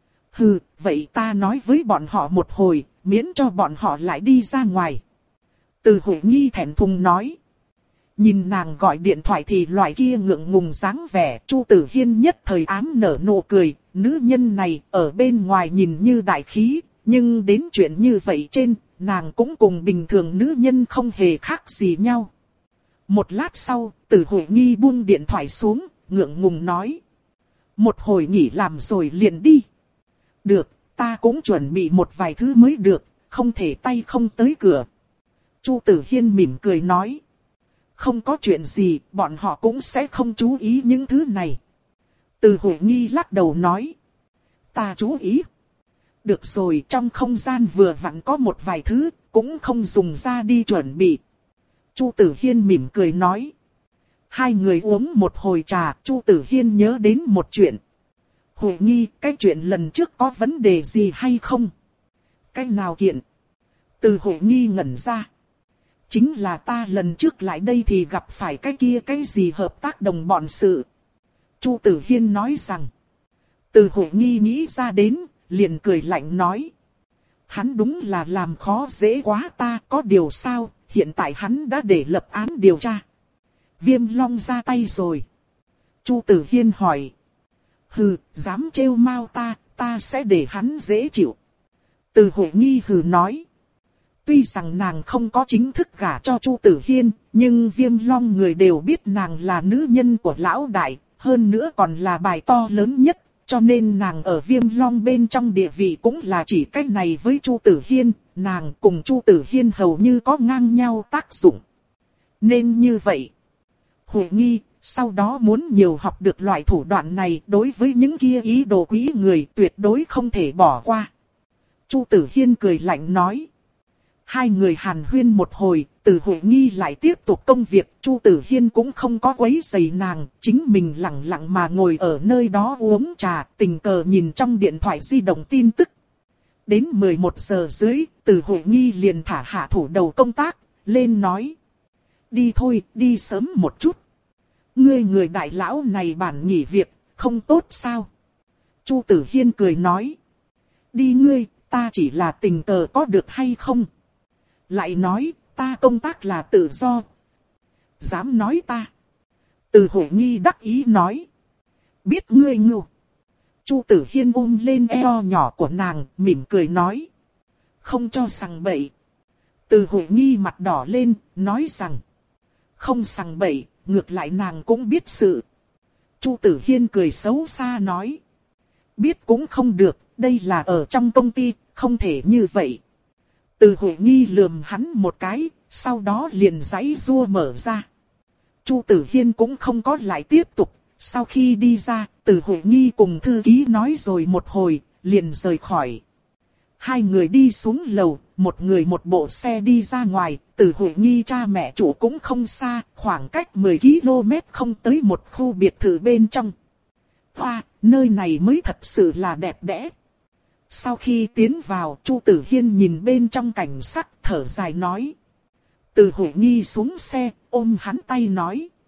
Hừ, vậy ta nói với bọn họ một hồi, miễn cho bọn họ lại đi ra ngoài. Từ Huệ Nghi thẹn thùng nói. Nhìn nàng gọi điện thoại thì loại kia ngượng ngùng dáng vẻ, Chu Tử Hiên nhất thời ám nở nụ cười. Nữ nhân này ở bên ngoài nhìn như đại khí, nhưng đến chuyện như vậy trên, nàng cũng cùng bình thường nữ nhân không hề khác gì nhau. Một lát sau, Từ Huệ Nghi buông điện thoại xuống, ngượng ngùng nói. Một hồi nghỉ làm rồi liền đi. Được, ta cũng chuẩn bị một vài thứ mới được, không thể tay không tới cửa. Chu Tử Hiên mỉm cười nói. Không có chuyện gì, bọn họ cũng sẽ không chú ý những thứ này. Từ Huệ Nghi lắc đầu nói. Ta chú ý. Được rồi, trong không gian vừa vặn có một vài thứ, cũng không dùng ra đi chuẩn bị. Chu Tử Hiên mỉm cười nói. Hai người uống một hồi trà, Chu Tử Hiên nhớ đến một chuyện. Huệ Nghi, cái chuyện lần trước có vấn đề gì hay không? Cái nào kiện? Từ Huệ Nghi ngẩn ra. Chính là ta lần trước lại đây thì gặp phải cái kia cái gì hợp tác đồng bọn sự. Chu Tử Hiên nói rằng. Từ Huệ Nghi nghĩ ra đến, liền cười lạnh nói. Hắn đúng là làm khó dễ quá ta, có điều sao, hiện tại hắn đã để lập án điều tra. Viêm Long ra tay rồi. Chu Tử Hiên hỏi. Hừ, dám trêu mau ta, ta sẽ để hắn dễ chịu. Từ Huệ Nghi hừ nói. Tuy rằng nàng không có chính thức gả cho Chu Tử Hiên, nhưng Viêm Long người đều biết nàng là nữ nhân của lão đại, hơn nữa còn là bài to lớn nhất, cho nên nàng ở Viêm Long bên trong địa vị cũng là chỉ cách này với Chu Tử Hiên, nàng cùng Chu Tử Hiên hầu như có ngang nhau tác dụng. Nên như vậy, Huệ Nghi, sau đó muốn nhiều học được loại thủ đoạn này, đối với những kia ý đồ quý người tuyệt đối không thể bỏ qua. Chu Tử Hiên cười lạnh nói. Hai người hàn huyên một hồi, Từ Huệ Nghi lại tiếp tục công việc, Chu Tử Hiên cũng không có quấy rầy nàng, chính mình lặng lặng mà ngồi ở nơi đó uống trà, tình cờ nhìn trong điện thoại di động tin tức. Đến mười một giờ dưới, Từ Huệ Nghi liền thả hạ thủ đầu công tác, lên nói. Đi thôi, đi sớm một chút. Ngươi người đại lão này bản nghỉ việc, không tốt sao? Chu Tử Hiên cười nói. Đi ngươi, ta chỉ là tình cờ có được hay không? Lại nói, ta công tác là tự do. Dám nói ta. Từ Huệ Nghi đắc ý nói. Biết ngươi ngưu. Chu Tử Hiên ôm lên eo nhỏ của nàng, mỉm cười nói. Không cho sằng bậy. Từ Huệ Nghi mặt đỏ lên, nói rằng. Không sằng bậy, ngược lại nàng cũng biết sự. Chu Tử Hiên cười xấu xa nói. Biết cũng không được, đây là ở trong công ty, không thể như vậy. Từ Huệ Nghi lườm hắn một cái, sau đó liền giãy giụa mở ra. Chu Tử Hiên cũng không có lại tiếp tục, sau khi đi ra, Từ Huệ Nghi cùng thư ký nói rồi một hồi, liền rời khỏi. Hai người đi xuống lầu, một người một bộ xe đi ra ngoài, Từ Huệ Nghi cha mẹ chủ cũng không xa, khoảng cách mười ki lô mét không tới một khu biệt thự bên trong. Hoa, nơi này mới thật sự là đẹp đẽ. Sau khi tiến vào, Chu Tử Hiên nhìn bên trong cảnh sắc, thở dài nói. Từ Huệ Nghi xuống xe, ôm hắn tay nói.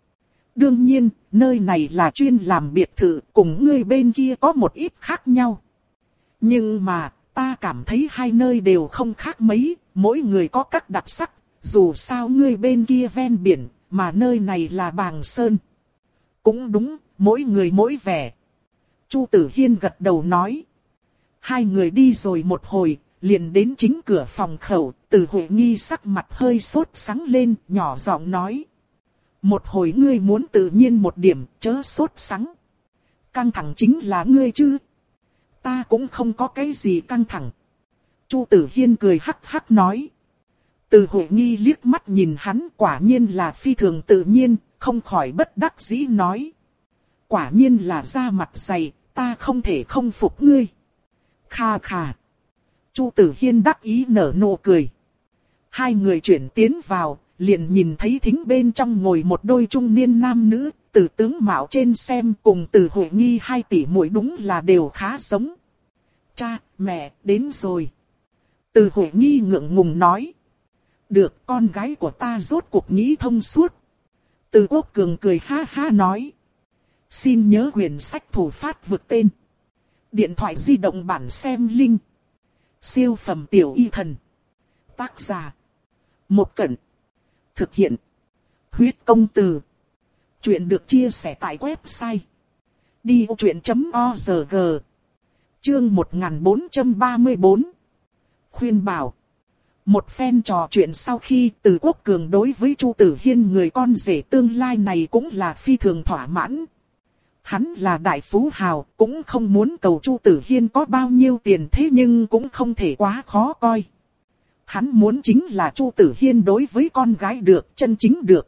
Đương nhiên, nơi này là chuyên làm biệt thự, cùng ngươi bên kia có một ít khác nhau. Nhưng mà, ta cảm thấy hai nơi đều không khác mấy, mỗi người có các đặc sắc, dù sao ngươi bên kia ven biển, mà nơi này là Bàng Sơn. Cũng đúng, mỗi người mỗi vẻ. Chu Tử Hiên gật đầu nói. Hai người đi rồi một hồi, liền đến chính cửa phòng khẩu, Từ Huệ Nghi sắc mặt hơi sốt sắng lên, nhỏ giọng nói. Một hồi ngươi muốn tự nhiên một điểm, chớ sốt sắng. Căng thẳng chính là ngươi chứ. Ta cũng không có cái gì căng thẳng. Chu Tử Hiên cười hắc hắc nói. Từ Huệ Nghi liếc mắt nhìn hắn, quả nhiên là phi thường tự nhiên, không khỏi bất đắc dĩ nói. Quả nhiên là da mặt dày, ta không thể không phục ngươi. Kha kha. Chu Tử Hiên đắc ý nở nụ cười. Hai người chuyển tiến vào, liền nhìn thấy thính bên trong ngồi một đôi trung niên nam nữ, từ tướng mạo trên xem cùng Từ Huệ Nghi hai tỷ muội đúng là đều khá giống. Cha, mẹ, đến rồi. Từ Huệ Nghi ngượng ngùng nói. Được, con gái của ta rốt cuộc nghĩ thông suốt. Từ Quốc Cường cười ha ha nói. Xin nhớ quyển sách thủ phát vượt tên. Điện thoại di động bản xem link. Siêu phẩm tiểu y thần. Tác giả. Một Cẩn. Thực hiện. Huyết công từ. Chuyện được chia sẻ tại website. đi ô chuyện chấm o rờ gi. Chương một nghìn bốn trăm ba mươi bốn. Khuyên bảo. Một phen trò chuyện sau khi Từ Quốc Cường đối với Chu Tử Hiên người con rể tương lai này cũng là phi thường thỏa mãn. Hắn là đại phú hào, cũng không muốn cầu Chu Tử Hiên có bao nhiêu tiền thế nhưng cũng không thể quá khó coi. Hắn muốn chính là Chu Tử Hiên đối với con gái được, chân chính được.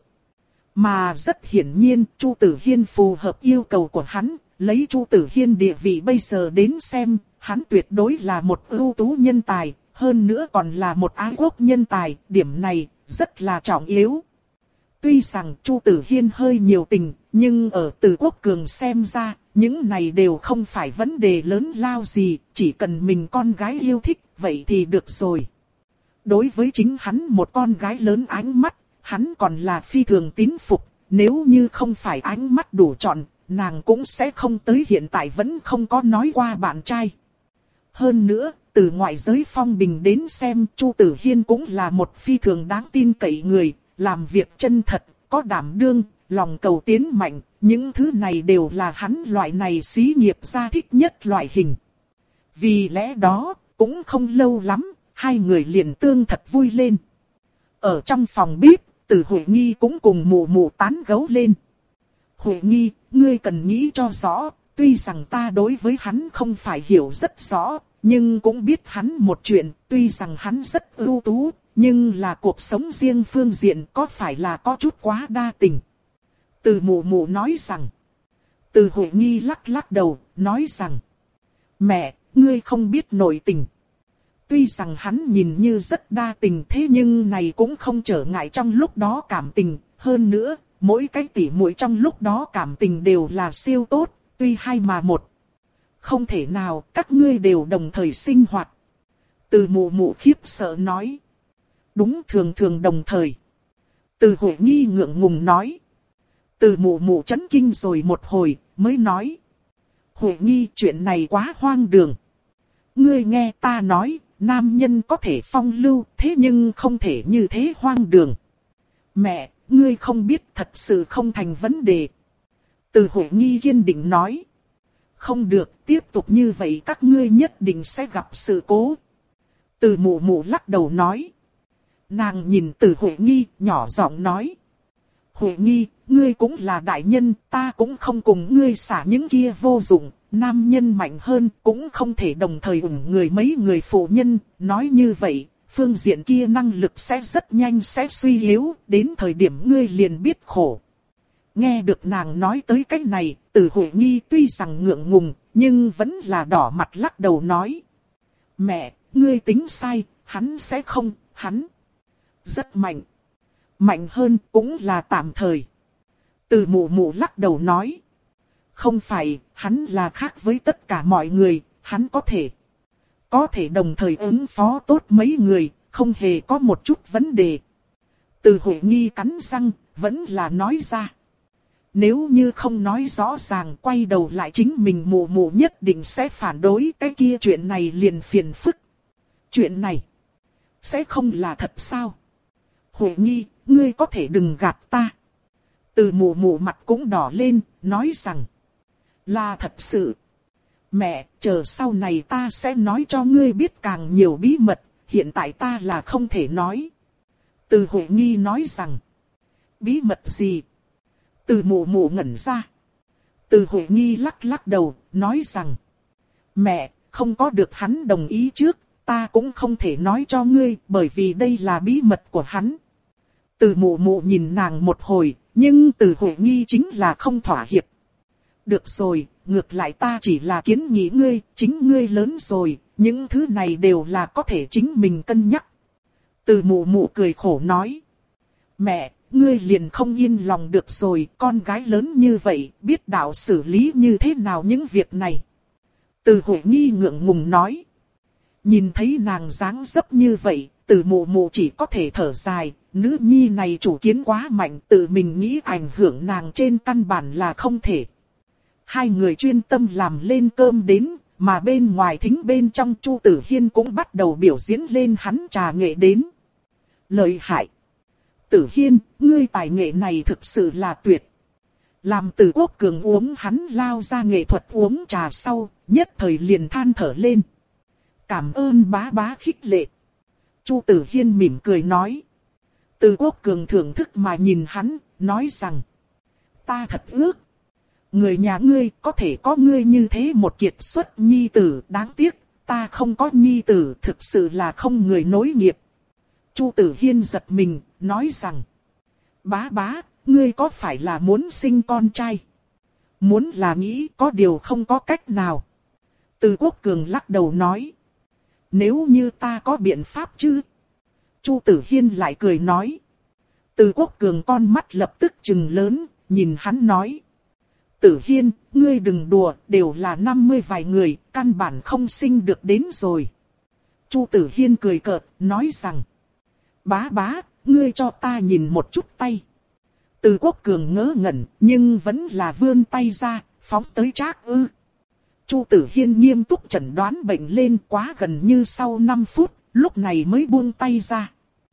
Mà rất hiển nhiên, Chu Tử Hiên phù hợp yêu cầu của hắn, lấy Chu Tử Hiên địa vị bây giờ đến xem, hắn tuyệt đối là một ưu tú nhân tài, hơn nữa còn là một ái quốc nhân tài, điểm này rất là trọng yếu. Tuy rằng Chu Tử Hiên hơi nhiều tình, nhưng ở Từ Quốc Cường xem ra, những này đều không phải vấn đề lớn lao gì, chỉ cần mình con gái yêu thích, vậy thì được rồi. Đối với chính hắn một con gái lớn ánh mắt, hắn còn là phi thường tín phục, nếu như không phải ánh mắt đủ trọn, nàng cũng sẽ không tới hiện tại vẫn không có nói qua bạn trai. Hơn nữa, từ ngoại giới phong bình đến xem Chu Tử Hiên cũng là một phi thường đáng tin cậy người, làm việc chân thật, có đảm đương, lòng cầu tiến mạnh, những thứ này đều là hắn loại này xí nghiệp gia thích nhất loại hình. Vì lẽ đó, cũng không lâu lắm, hai người liền tương thật vui lên. Ở trong phòng bếp, Từ Huệ Nghi cũng cùng mụ mụ tán gẫu lên. Huệ Nghi, ngươi cần nghĩ cho rõ, tuy rằng ta đối với hắn không phải hiểu rất rõ, nhưng cũng biết hắn một chuyện, tuy rằng hắn rất ưu tú, nhưng là cuộc sống riêng phương diện có phải là có chút quá đa tình. Từ mụ mụ nói rằng. Từ Huệ Nghi lắc lắc đầu, nói rằng. Mẹ, ngươi không biết nội tình. Tuy rằng hắn nhìn như rất đa tình thế nhưng này cũng không trở ngại trong lúc đó cảm tình. Hơn nữa, mỗi cái tỉ muội trong lúc đó cảm tình đều là siêu tốt, tuy hai mà một. Không thể nào, các ngươi đều đồng thời sinh hoạt. Từ mụ mụ khiếp sợ nói. Đúng, thường thường đồng thời. Từ Huệ Nghi ngượng ngùng nói. Từ mụ mụ chấn kinh rồi một hồi, mới nói. Huệ Nghi, chuyện này quá hoang đường. Ngươi nghe ta nói, nam nhân có thể phong lưu, thế nhưng không thể như thế hoang đường. Mẹ, ngươi không biết, thật sự không thành vấn đề. Từ Huệ Nghi kiên định nói. Không được, tiếp tục như vậy các ngươi nhất định sẽ gặp sự cố. Từ mụ mụ lắc đầu nói. Nàng nhìn Từ Huệ Nghi, nhỏ giọng nói. Huệ Nghi, ngươi cũng là đại nhân, ta cũng không cùng ngươi xả những kia vô dụng. Nam nhân mạnh hơn cũng không thể đồng thời ủng người mấy người phụ nhân. Nói như vậy, phương diện kia năng lực sẽ rất nhanh sẽ suy yếu, đến thời điểm ngươi liền biết khổ. Nghe được nàng nói tới cái này, Từ Huệ Nghi tuy rằng ngượng ngùng, nhưng vẫn là đỏ mặt lắc đầu nói. Mẹ, ngươi tính sai, hắn sẽ không, hắn rất mạnh. Mạnh hơn cũng là tạm thời. Từ mụ mụ lắc đầu nói. Không phải, hắn là khác với tất cả mọi người, hắn có thể. Có thể đồng thời ứng phó tốt mấy người, không hề có một chút vấn đề. Từ Huệ Nghi cắn răng, vẫn là nói ra. Nếu như không nói rõ ràng quay đầu lại chính mình mụ mụ nhất định sẽ phản đối, cái kia chuyện này liền phiền phức. Chuyện này sẽ không là thật sao? Huệ Nhi, ngươi có thể đừng gạt ta. Từ mụ mụ mặt cũng đỏ lên, nói rằng là thật sự. Mẹ, chờ sau này ta sẽ nói cho ngươi biết càng nhiều bí mật, hiện tại ta là không thể nói. Từ Huệ Nhi nói rằng, bí mật gì? Từ mụ mụ ngẩn ra. Từ Huệ Nhi lắc lắc đầu, nói rằng, mẹ, không có được hắn đồng ý trước, ta cũng không thể nói cho ngươi, bởi vì đây là bí mật của hắn. Từ mụ mụ nhìn nàng một hồi, nhưng từ Huệ Nhi chính là không thỏa hiệp. Được rồi, ngược lại ta chỉ là kiến nghị ngươi, chính ngươi lớn rồi, những thứ này đều là có thể chính mình cân nhắc. Từ mụ mụ cười khổ nói, mẹ, ngươi liền không yên lòng được rồi, con gái lớn như vậy, biết đạo xử lý như thế nào những việc này. Từ Huệ Nhi ngượng ngùng nói, nhìn thấy nàng dáng dấp như vậy, từ mụ mụ chỉ có thể thở dài, nữ nhi này chủ kiến quá mạnh, tự mình nghĩ ảnh hưởng nàng trên căn bản là không thể. Hai người chuyên tâm làm lên cơm đến, mà bên ngoài thính bên trong Chu Tử Hiên cũng bắt đầu biểu diễn lên hắn trà nghệ đến. Lợi hại! Tử Hiên, ngươi tài nghệ này thực sự là tuyệt. Làm Từ Quốc Cường uống hắn lao ra nghệ thuật uống trà sau, nhất thời liền than thở lên. Cảm ơn bá bá khích lệ. Chu Tử Hiên mỉm cười nói. Từ Quốc Cường thưởng thức mà nhìn hắn, nói rằng, ta thật ước. Người nhà ngươi có thể có ngươi như thế một kiệt xuất nhi tử, đáng tiếc, ta không có nhi tử, thực sự là không người nối nghiệp. Chu Tử Hiên giật mình, nói rằng, bá bá, ngươi có phải là muốn sinh con trai? Muốn là nghĩ có điều không có cách nào. Từ Quốc Cường lắc đầu nói, nếu như ta có biện pháp chứ? Chu Tử Hiên lại cười nói. Từ Quốc Cường con mắt lập tức trừng lớn, nhìn hắn nói. Tử Hiên, ngươi đừng đùa, đều là năm mươi vài người, căn bản không sinh được đến rồi. Chu Tử Hiên cười cợt, nói rằng. Bá bá, ngươi cho ta nhìn một chút tay. Từ Quốc Cường ngớ ngẩn, nhưng vẫn là vươn tay ra, phóng tới Trác Ư. Chu Tử Hiên nghiêm túc chẩn đoán bệnh lên, quá gần như sau năm phút, lúc này mới buông tay ra.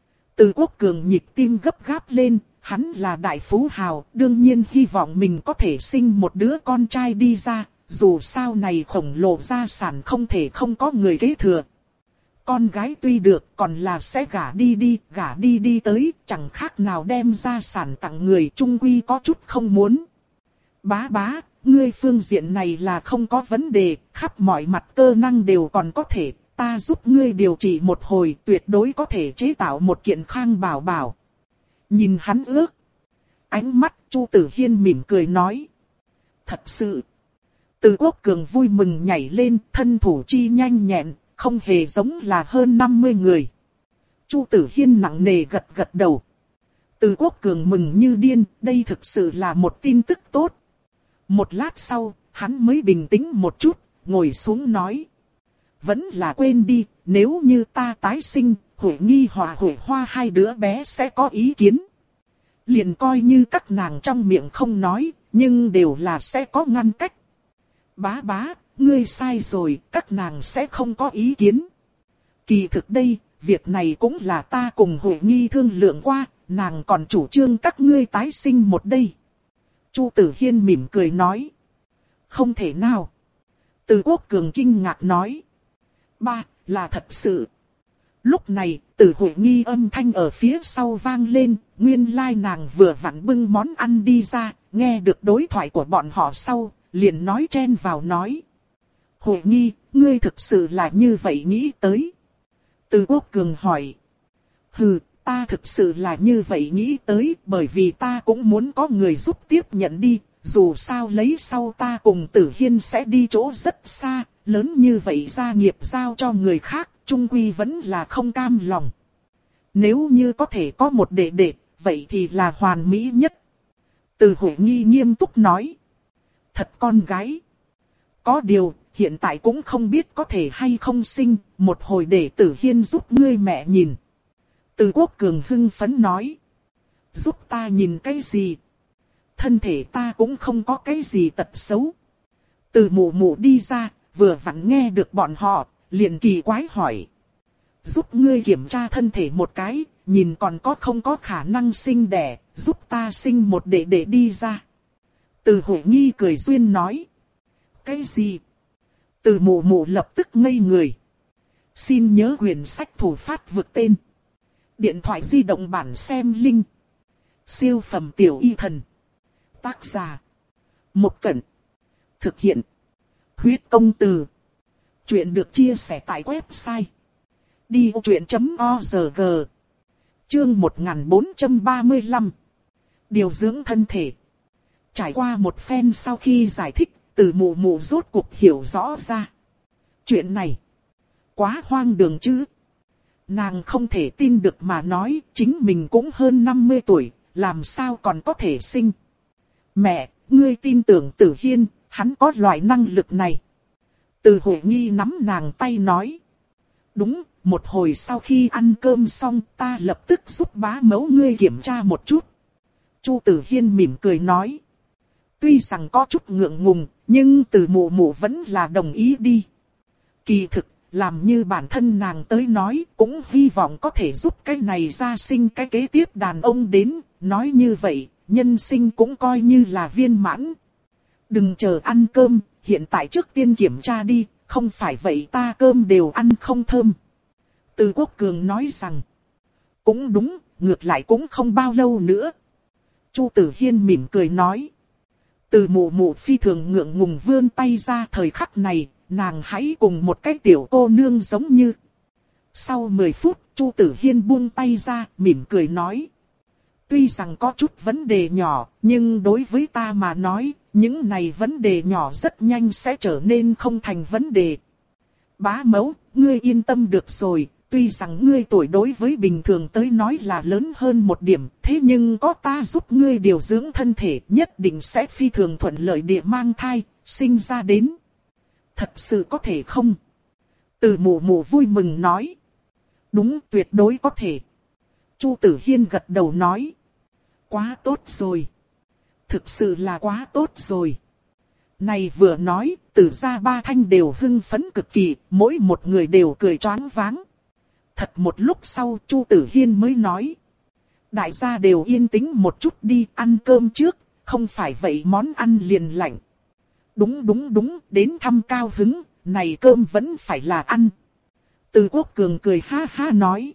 Từ Quốc Cường nhịp tim gấp gáp lên, hắn là đại phú hào, đương nhiên hy vọng mình có thể sinh một đứa con trai đi ra, dù sao này khổng lồ gia sản không thể không có người kế thừa. Con gái tuy được, còn là sẽ gả đi đi, gả đi đi tới, chẳng khác nào đem gia sản tặng người, chung quy có chút không muốn. Bá bá, ngươi phương diện này là không có vấn đề, khắp mọi mặt cơ năng đều còn có thể, ta giúp ngươi điều trị một hồi, tuyệt đối có thể chế tạo một kiện khang bảo bảo. Nhìn hắn ước. Ánh mắt Chu Tử Hiên mỉm cười nói. Thật sự. Từ Quốc Cường vui mừng nhảy lên, thân thủ chi nhanh nhẹn, không hề giống là hơn năm mươi người. Chu Tử Hiên nặng nề gật gật đầu. Từ Quốc Cường mừng như điên, đây thực sự là một tin tức tốt. Một lát sau, hắn mới bình tĩnh một chút, ngồi xuống nói. Vẫn là quên đi, nếu như ta tái sinh, Huệ Nghi hòa Huệ Hoa hai đứa bé sẽ có ý kiến. Liền coi như các nàng trong miệng không nói, nhưng đều là sẽ có ngăn cách. Bá bá, ngươi sai rồi, các nàng sẽ không có ý kiến. Kỳ thực đây, việc này cũng là ta cùng Huệ Nghi thương lượng qua, nàng còn chủ trương các ngươi tái sinh một đây. Chu Tử Hiên mỉm cười nói. Không thể nào. Từ Quốc Cường kinh ngạc nói. Ba, là thật sự. Lúc này, Từ Huệ Nghi âm thanh ở phía sau vang lên, nguyên lai nàng vừa vặn bưng món ăn đi ra, nghe được đối thoại của bọn họ sau, liền nói chen vào nói. Huệ Nghi, ngươi thực sự là như vậy nghĩ tới. Từ Quốc Cường hỏi. Hừ, ta thực sự là như vậy nghĩ tới, bởi vì ta cũng muốn có người giúp tiếp nhận đi, dù sao lấy sau ta cùng Tử Hiên sẽ đi chỗ rất xa, lớn như vậy gia nghiệp giao cho người khác, chung quy vẫn là không cam lòng. Nếu như có thể có một đệ đệ, vậy thì là hoàn mỹ nhất. Từ Huệ Nghi nghiêm túc nói. Thật con gái. Có điều, hiện tại cũng không biết có thể hay không sinh, một hồi để Tử Hiên giúp ngươi mẹ nhìn. Từ Quốc Cường hưng phấn nói. Giúp ta nhìn cái gì? thân thể ta cũng không có cái gì tật xấu. Từ mụ mụ đi ra, vừa vặn nghe được bọn họ, liền kỳ quái hỏi. Giúp ngươi kiểm tra thân thể một cái, nhìn còn có không có khả năng sinh đẻ, giúp ta sinh một đệ đệ đi ra. Từ Huệ Nghi cười duyên nói. Cái gì? Từ mụ mụ lập tức ngây người. Xin nhớ quyển sách thủ phát vực tên. Điện thoại di động bản xem link. Siêu phẩm tiểu y thần. Tác giả. Một Cẩn. Thực hiện. Huyết công từ. Chuyện được chia sẻ tại website. đi ô chuyện chấm org. Chương một nghìn bốn trăm ba mươi lăm. Điều dưỡng thân thể. Trải qua một phen sau khi giải thích, từ mụ mụ rốt cuộc hiểu rõ ra. Chuyện này. Quá hoang đường chứ. Nàng không thể tin được mà nói, chính mình cũng hơn năm mươi tuổi, làm sao còn có thể sinh. Mẹ, ngươi tin tưởng Tử Hiên, hắn có loại năng lực này. Từ Huệ Nghi nắm nàng tay nói. Đúng, một hồi sau khi ăn cơm xong ta lập tức giúp bá mẫu ngươi kiểm tra một chút. Chu Tử Hiên mỉm cười nói. Tuy rằng có chút ngượng ngùng, nhưng từ mụ mụ vẫn là đồng ý đi. Kỳ thực, làm như bản thân nàng tới nói, cũng hy vọng có thể giúp cái này ra sinh cái kế tiếp đàn ông đến, nói như vậy, nhân sinh cũng coi như là viên mãn. Đừng chờ ăn cơm, hiện tại trước tiên kiểm tra đi, không phải vậy ta cơm đều ăn không thơm. Từ Quốc Cường nói rằng, cũng đúng, ngược lại cũng không bao lâu nữa. Chu Tử Hiên mỉm cười nói. Từ mụ mụ phi thường ngượng ngùng vươn tay ra, thời khắc này, nàng hãy cùng một cái tiểu cô nương giống như. Sau mười phút, Chu Tử Hiên buông tay ra, mỉm cười nói. Tuy rằng có chút vấn đề nhỏ, nhưng đối với ta mà nói, những này vấn đề nhỏ rất nhanh sẽ trở nên không thành vấn đề. Bá mẫu, ngươi yên tâm được rồi, tuy rằng ngươi tuổi đối với bình thường tới nói là lớn hơn một điểm, thế nhưng có ta giúp ngươi điều dưỡng thân thể, nhất định sẽ phi thường thuận lợi địa mang thai, sinh ra đến. Thật sự có thể không? Từ mụ mụ vui mừng nói. Đúng, tuyệt đối có thể. Chu Tử Hiên gật đầu nói. Quá tốt rồi. Thực sự là quá tốt rồi. Này vừa nói, Từ gia ba thanh đều hưng phấn cực kỳ, mỗi một người đều cười choáng váng. Thật một lúc sau, Chu Tử Hiên mới nói. Đại gia đều yên tĩnh một chút đi, ăn cơm trước, không phải vậy món ăn liền lạnh. Đúng đúng đúng, đến thăm cao hứng, này cơm vẫn phải là ăn. Từ Quốc Cường cười ha ha nói.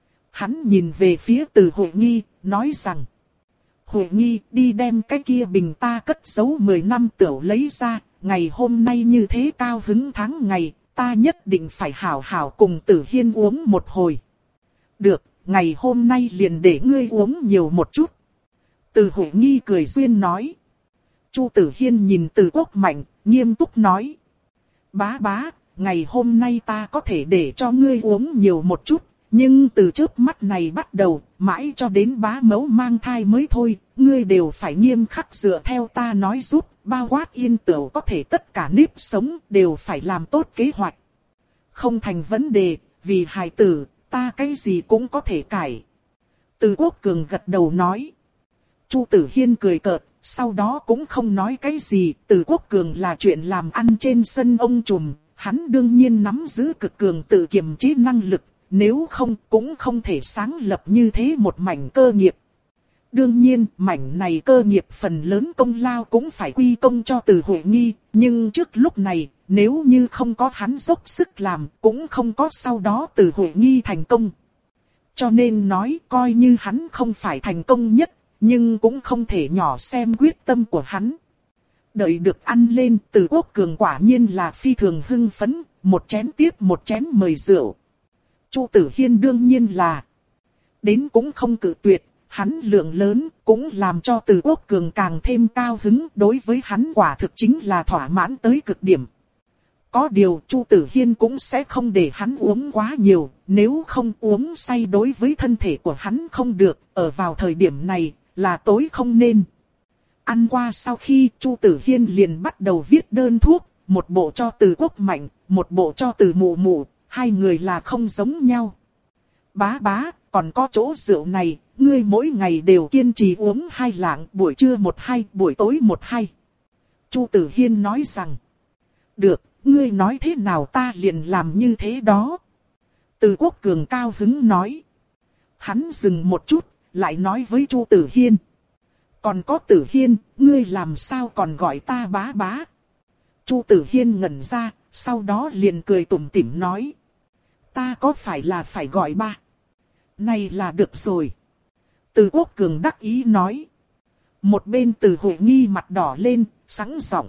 Hắn nhìn về phía Từ Huệ Nghi, nói rằng. Huệ Nghi, đi đem cái kia bình ta cất giấu mười năm tửu lấy ra, ngày hôm nay như thế cao hứng tháng ngày, ta nhất định phải hảo hảo cùng Tử Hiên uống một hồi. Được, ngày hôm nay liền để ngươi uống nhiều một chút. Từ Huệ Nghi cười duyên nói. Chu Tử Hiên nhìn Từ Quốc Mạnh, nghiêm túc nói. Bá bá, ngày hôm nay ta có thể để cho ngươi uống nhiều một chút, nhưng từ chớp mắt này bắt đầu, mãi cho đến bá mẫu mang thai mới thôi, ngươi đều phải nghiêm khắc dựa theo ta nói giúp, bao quát yên tửu có thể tất cả nếp sống đều phải làm tốt kế hoạch. Không thành vấn đề, vì hài tử, ta cái gì cũng có thể cải. Từ Quốc Cường gật đầu nói. Chu Tử Hiên cười cợt. Sau đó cũng không nói cái gì, Từ Quốc Cường là chuyện làm ăn trên sân ông trùm, hắn đương nhiên nắm giữ cực cường tự kiềm chế năng lực, nếu không cũng không thể sáng lập như thế một mảnh cơ nghiệp. Đương nhiên, mảnh này cơ nghiệp phần lớn công lao cũng phải quy công cho Từ Huệ Nghi, nhưng trước lúc này, nếu như không có hắn dốc sức làm, cũng không có sau đó Từ Huệ Nghi thành công. Cho nên nói coi như hắn không phải thành công nhất, nhưng cũng không thể nhỏ xem quyết tâm của hắn. Đợi được ăn lên, Từ Quốc Cường quả nhiên là phi thường hưng phấn, một chén tiếp một chén mời rượu. Chu Tử Hiên đương nhiên là đến cũng không cự tuyệt, hắn lượng lớn cũng làm cho Từ Quốc Cường càng thêm cao hứng, đối với hắn quả thực chính là thỏa mãn tới cực điểm. Có điều Chu Tử Hiên cũng sẽ không để hắn uống quá nhiều, nếu không uống say đối với thân thể của hắn không được, ở vào thời điểm này là tối không nên. Ăn qua sau khi Chu Tử Hiên liền bắt đầu viết đơn thuốc, một bộ cho Từ Quốc Mạnh, một bộ cho Từ Mụ Mụ, hai người là không giống nhau. Bá bá, còn có chỗ rượu này, ngươi mỗi ngày đều kiên trì uống hai lạng, buổi trưa một hai, buổi tối một hai. Chu Tử Hiên nói rằng, được, ngươi nói thế nào ta liền làm như thế đó. Từ Quốc Cường cao hứng nói. Hắn dừng một chút, lại nói với Chu Tử Hiên. Còn có Tử Hiên, ngươi làm sao còn gọi ta bá bá. Chu Tử Hiên ngẩn ra, sau đó liền cười tủm tỉm nói. Ta có phải là phải gọi ba? Này là được rồi. Từ Quốc Cường đắc ý nói. Một bên Từ Huệ Nghi mặt đỏ lên, sẵn giọng.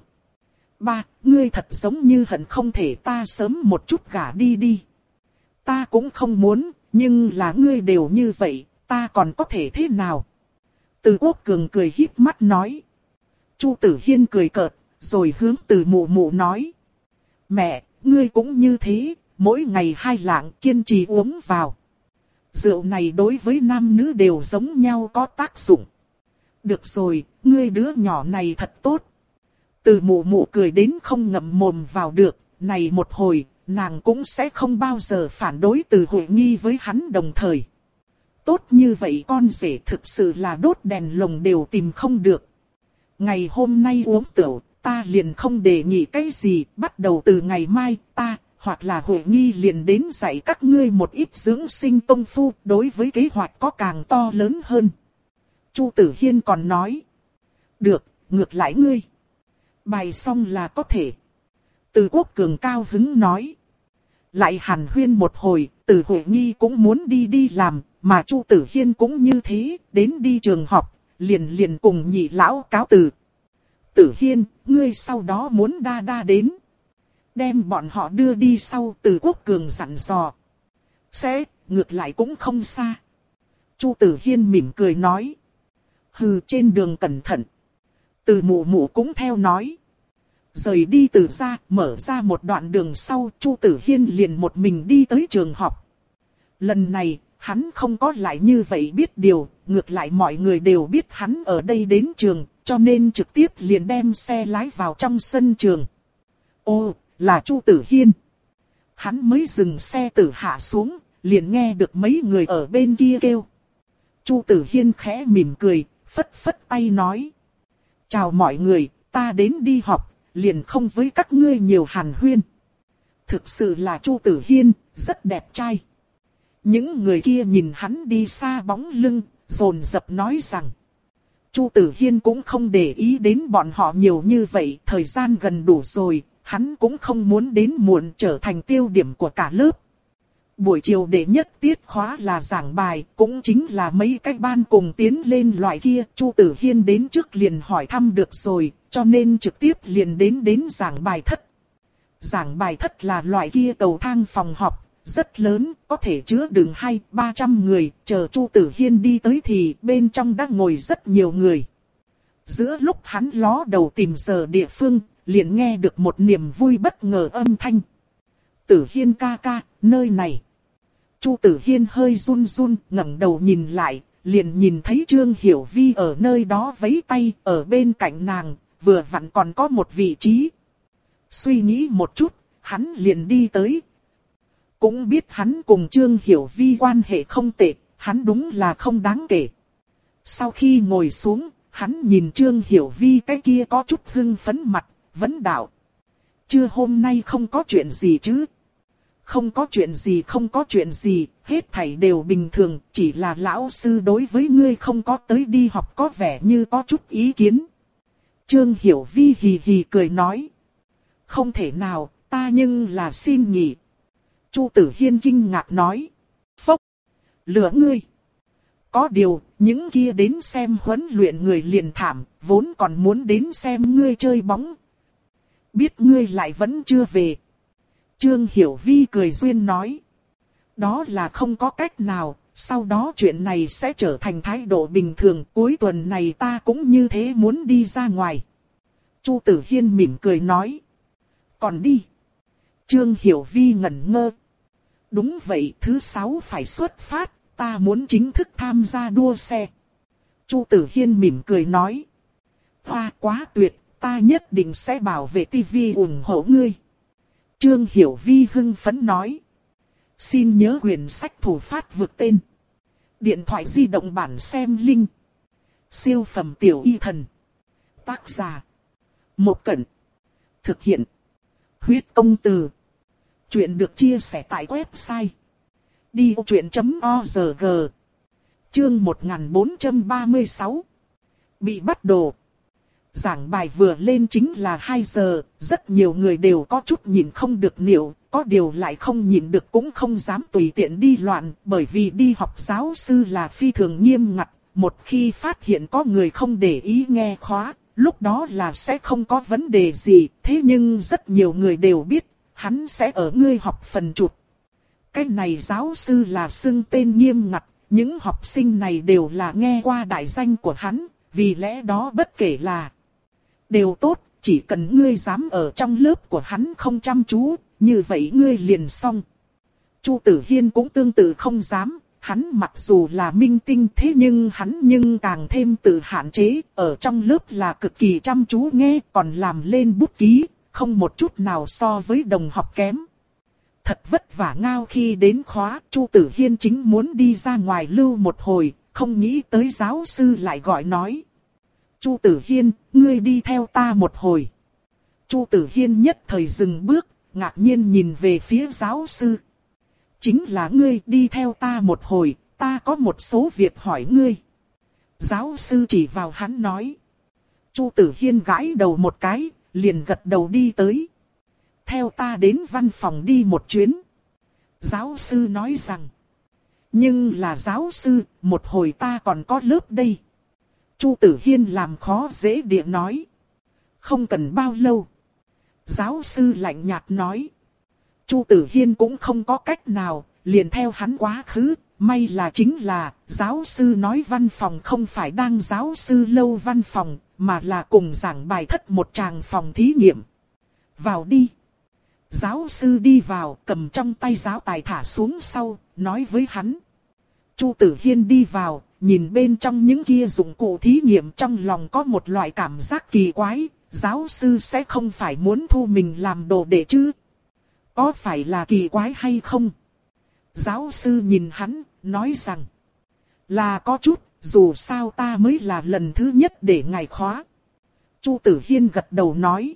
Ba, ngươi thật giống như hận không thể ta sớm một chút gả đi đi. Ta cũng không muốn, nhưng là ngươi đều như vậy, ta còn có thể thế nào? Từ Quốc Cường cười híp mắt nói. Chu Tử Hiên cười cợt, rồi hướng Từ Mụ Mụ nói. Mẹ, ngươi cũng như thế, mỗi ngày hai lạng kiên trì uống vào. Rượu này đối với nam nữ đều giống nhau có tác dụng. Được rồi, ngươi đứa nhỏ này thật tốt. Từ Mụ Mụ cười đến không ngậm mồm vào được, này một hồi, nàng cũng sẽ không bao giờ phản đối Từ Huệ Nghi với hắn đồng thời. Tốt như vậy con rể thực sự là đốt đèn lồng đều tìm không được. Ngày hôm nay uống tửu, ta liền không đề nghị cái gì, bắt đầu từ ngày mai, ta, hoặc là Huệ Nghi liền đến dạy các ngươi một ít dưỡng sinh công phu, đối với kế hoạch có càng to lớn hơn. Chu Tử Hiên còn nói. Được, ngược lại ngươi. Bài xong là có thể. Từ Quốc Cường cao hứng nói. Lại hàn huyên một hồi, Từ Huệ Nghi cũng muốn đi đi làm, mà Chu Tử Hiên cũng như thế, đến đi trường học, liền liền cùng nhị lão cáo từ. Tử Hiên, ngươi sau đó muốn đa đa đến. Đem bọn họ đưa đi sau, Từ Quốc Cường dặn dò. Sẽ, ngược lại cũng không xa. Chu Tử Hiên mỉm cười nói. Hừ, trên đường cẩn thận. Từ Mụ Mụ cũng theo nói. Rời đi từ ra, mở ra một đoạn đường sau, Chu Tử Hiên liền một mình đi tới trường học. Lần này, hắn không có lại như vậy biết điều, ngược lại mọi người đều biết hắn ở đây đến trường, cho nên trực tiếp liền đem xe lái vào trong sân trường. Ô, là Chu Tử Hiên. Hắn mới dừng xe tử hạ xuống, liền nghe được mấy người ở bên kia kêu. Chu Tử Hiên khẽ mỉm cười, phất phất tay nói. Chào mọi người, ta đến đi học, liền không với các ngươi nhiều hàn huyên. Thực sự là Chu Tử Hiên, rất đẹp trai. Những người kia nhìn hắn đi xa bóng lưng, dồn dập nói rằng. Chu Tử Hiên cũng không để ý đến bọn họ nhiều như vậy, thời gian gần đủ rồi, hắn cũng không muốn đến muộn trở thành tiêu điểm của cả lớp. Buổi chiều đệ nhất tiết khóa là giảng bài, cũng chính là mấy cái ban cùng tiến lên loại kia. Chu Tử Hiên đến trước liền hỏi thăm được rồi, cho nên trực tiếp liền đến đến giảng bài thất. Giảng bài thất là loại kia cầu thang phòng họp, rất lớn, có thể chứa đựng hai, ba trăm người. Chờ Chu Tử Hiên đi tới thì bên trong đã ngồi rất nhiều người. Giữa lúc hắn ló đầu tìm giờ địa phương, liền nghe được một niềm vui bất ngờ âm thanh. Tử Hiên ca ca, nơi này. Chu Tử Hiên hơi run run, ngẩng đầu nhìn lại, liền nhìn thấy Trương Hiểu Vi ở nơi đó vẫy tay, ở bên cạnh nàng, vừa vặn còn có một vị trí. Suy nghĩ một chút, hắn liền đi tới. Cũng biết hắn cùng Trương Hiểu Vi quan hệ không tệ, hắn đúng là không đáng kể. Sau khi ngồi xuống, hắn nhìn Trương Hiểu Vi cái kia có chút hưng phấn mặt, vấn đạo. Chưa hôm nay không có chuyện gì chứ? Không có chuyện gì không có chuyện gì, hết thảy đều bình thường, chỉ là lão sư đối với ngươi không có tới đi học có vẻ như có chút ý kiến. Trương Hiểu Vi hì hì cười nói. Không thể nào, ta nhưng là xin nghỉ. Chu Tử Hiên kinh ngạc nói. Phốc, lừa ngươi. Có điều, những kia đến xem huấn luyện người liền thảm, vốn còn muốn đến xem ngươi chơi bóng. Biết ngươi lại vẫn chưa về. Trương Hiểu Vi cười duyên nói. Đó là không có cách nào, sau đó chuyện này sẽ trở thành thái độ bình thường. Cuối tuần này ta cũng như thế muốn đi ra ngoài. Chu Tử Hiên mỉm cười nói. Còn đi. Trương Hiểu Vi ngẩn ngơ. Đúng vậy, thứ sáu phải xuất phát, ta muốn chính thức tham gia đua xe. Chu Tử Hiên mỉm cười nói. Hoa quá tuyệt, ta nhất định sẽ bảo vệ tivi ủng hộ ngươi. Trương Hiểu Vi hưng phấn nói. Xin nhớ quyển sách thủ phát vượt tên. Điện thoại di động bản xem link. Siêu phẩm tiểu y thần. Tác giả. Một Cẩn. Thực hiện. Huyết công từ. Chuyện được chia sẻ tại website. đi ô chuyện chấm org. Chương một nghìn bốn trăm ba mươi sáu. Bị bắt đồ. Giảng bài vừa lên chính là hai giờ, rất nhiều người đều có chút nhìn không được niệu, có điều lại không nhìn được cũng không dám tùy tiện đi loạn, bởi vì đi học giáo sư là phi thường nghiêm ngặt, một khi phát hiện có người không để ý nghe khóa, lúc đó là sẽ không có vấn đề gì, thế nhưng rất nhiều người đều biết, hắn sẽ ở ngươi học phần chụp. Cái này giáo sư là xưng tên nghiêm ngặt, những học sinh này đều là nghe qua đại danh của hắn, vì lẽ đó bất kể là đều tốt, chỉ cần ngươi dám ở trong lớp của hắn không chăm chú, như vậy ngươi liền xong. Chu Tử Hiên cũng tương tự không dám, hắn mặc dù là minh tinh thế nhưng hắn nhưng càng thêm tự hạn chế, ở trong lớp là cực kỳ chăm chú nghe, còn làm lên bút ký, không một chút nào so với đồng học kém. Thật vất vả ngao khi đến khóa, Chu Tử Hiên chính muốn đi ra ngoài lưu một hồi, không nghĩ tới giáo sư lại gọi nói. Chu Tử Hiên, ngươi đi theo ta một hồi. Chu Tử Hiên nhất thời dừng bước, ngạc nhiên nhìn về phía giáo sư. Chính là ngươi đi theo ta một hồi, ta có một số việc hỏi ngươi. Giáo sư chỉ vào hắn nói. Chu Tử Hiên gãi đầu một cái, liền gật đầu đi tới. Theo ta đến văn phòng đi một chuyến. Giáo sư nói rằng. Nhưng là giáo sư, một hồi ta còn có lớp đây. Chu Tử Hiên làm khó dễ địa nói. Không cần bao lâu. Giáo sư lạnh nhạt nói. Chu Tử Hiên cũng không có cách nào, liền theo hắn quá khứ. May là chính là, giáo sư nói văn phòng không phải đang giáo sư lâu văn phòng, mà là cùng giảng bài thất một tràng phòng thí nghiệm. Vào đi. Giáo sư đi vào, cầm trong tay giáo tài thả xuống sau, nói với hắn. Chu Tử Hiên đi vào, nhìn bên trong những kia dụng cụ thí nghiệm trong lòng có một loại cảm giác kỳ quái, giáo sư sẽ không phải muốn thu mình làm đồ đệ chứ? Có phải là kỳ quái hay không? Giáo sư nhìn hắn, nói rằng, là có chút, dù sao ta mới là lần thứ nhất để ngài khóa. Chu Tử Hiên gật đầu nói,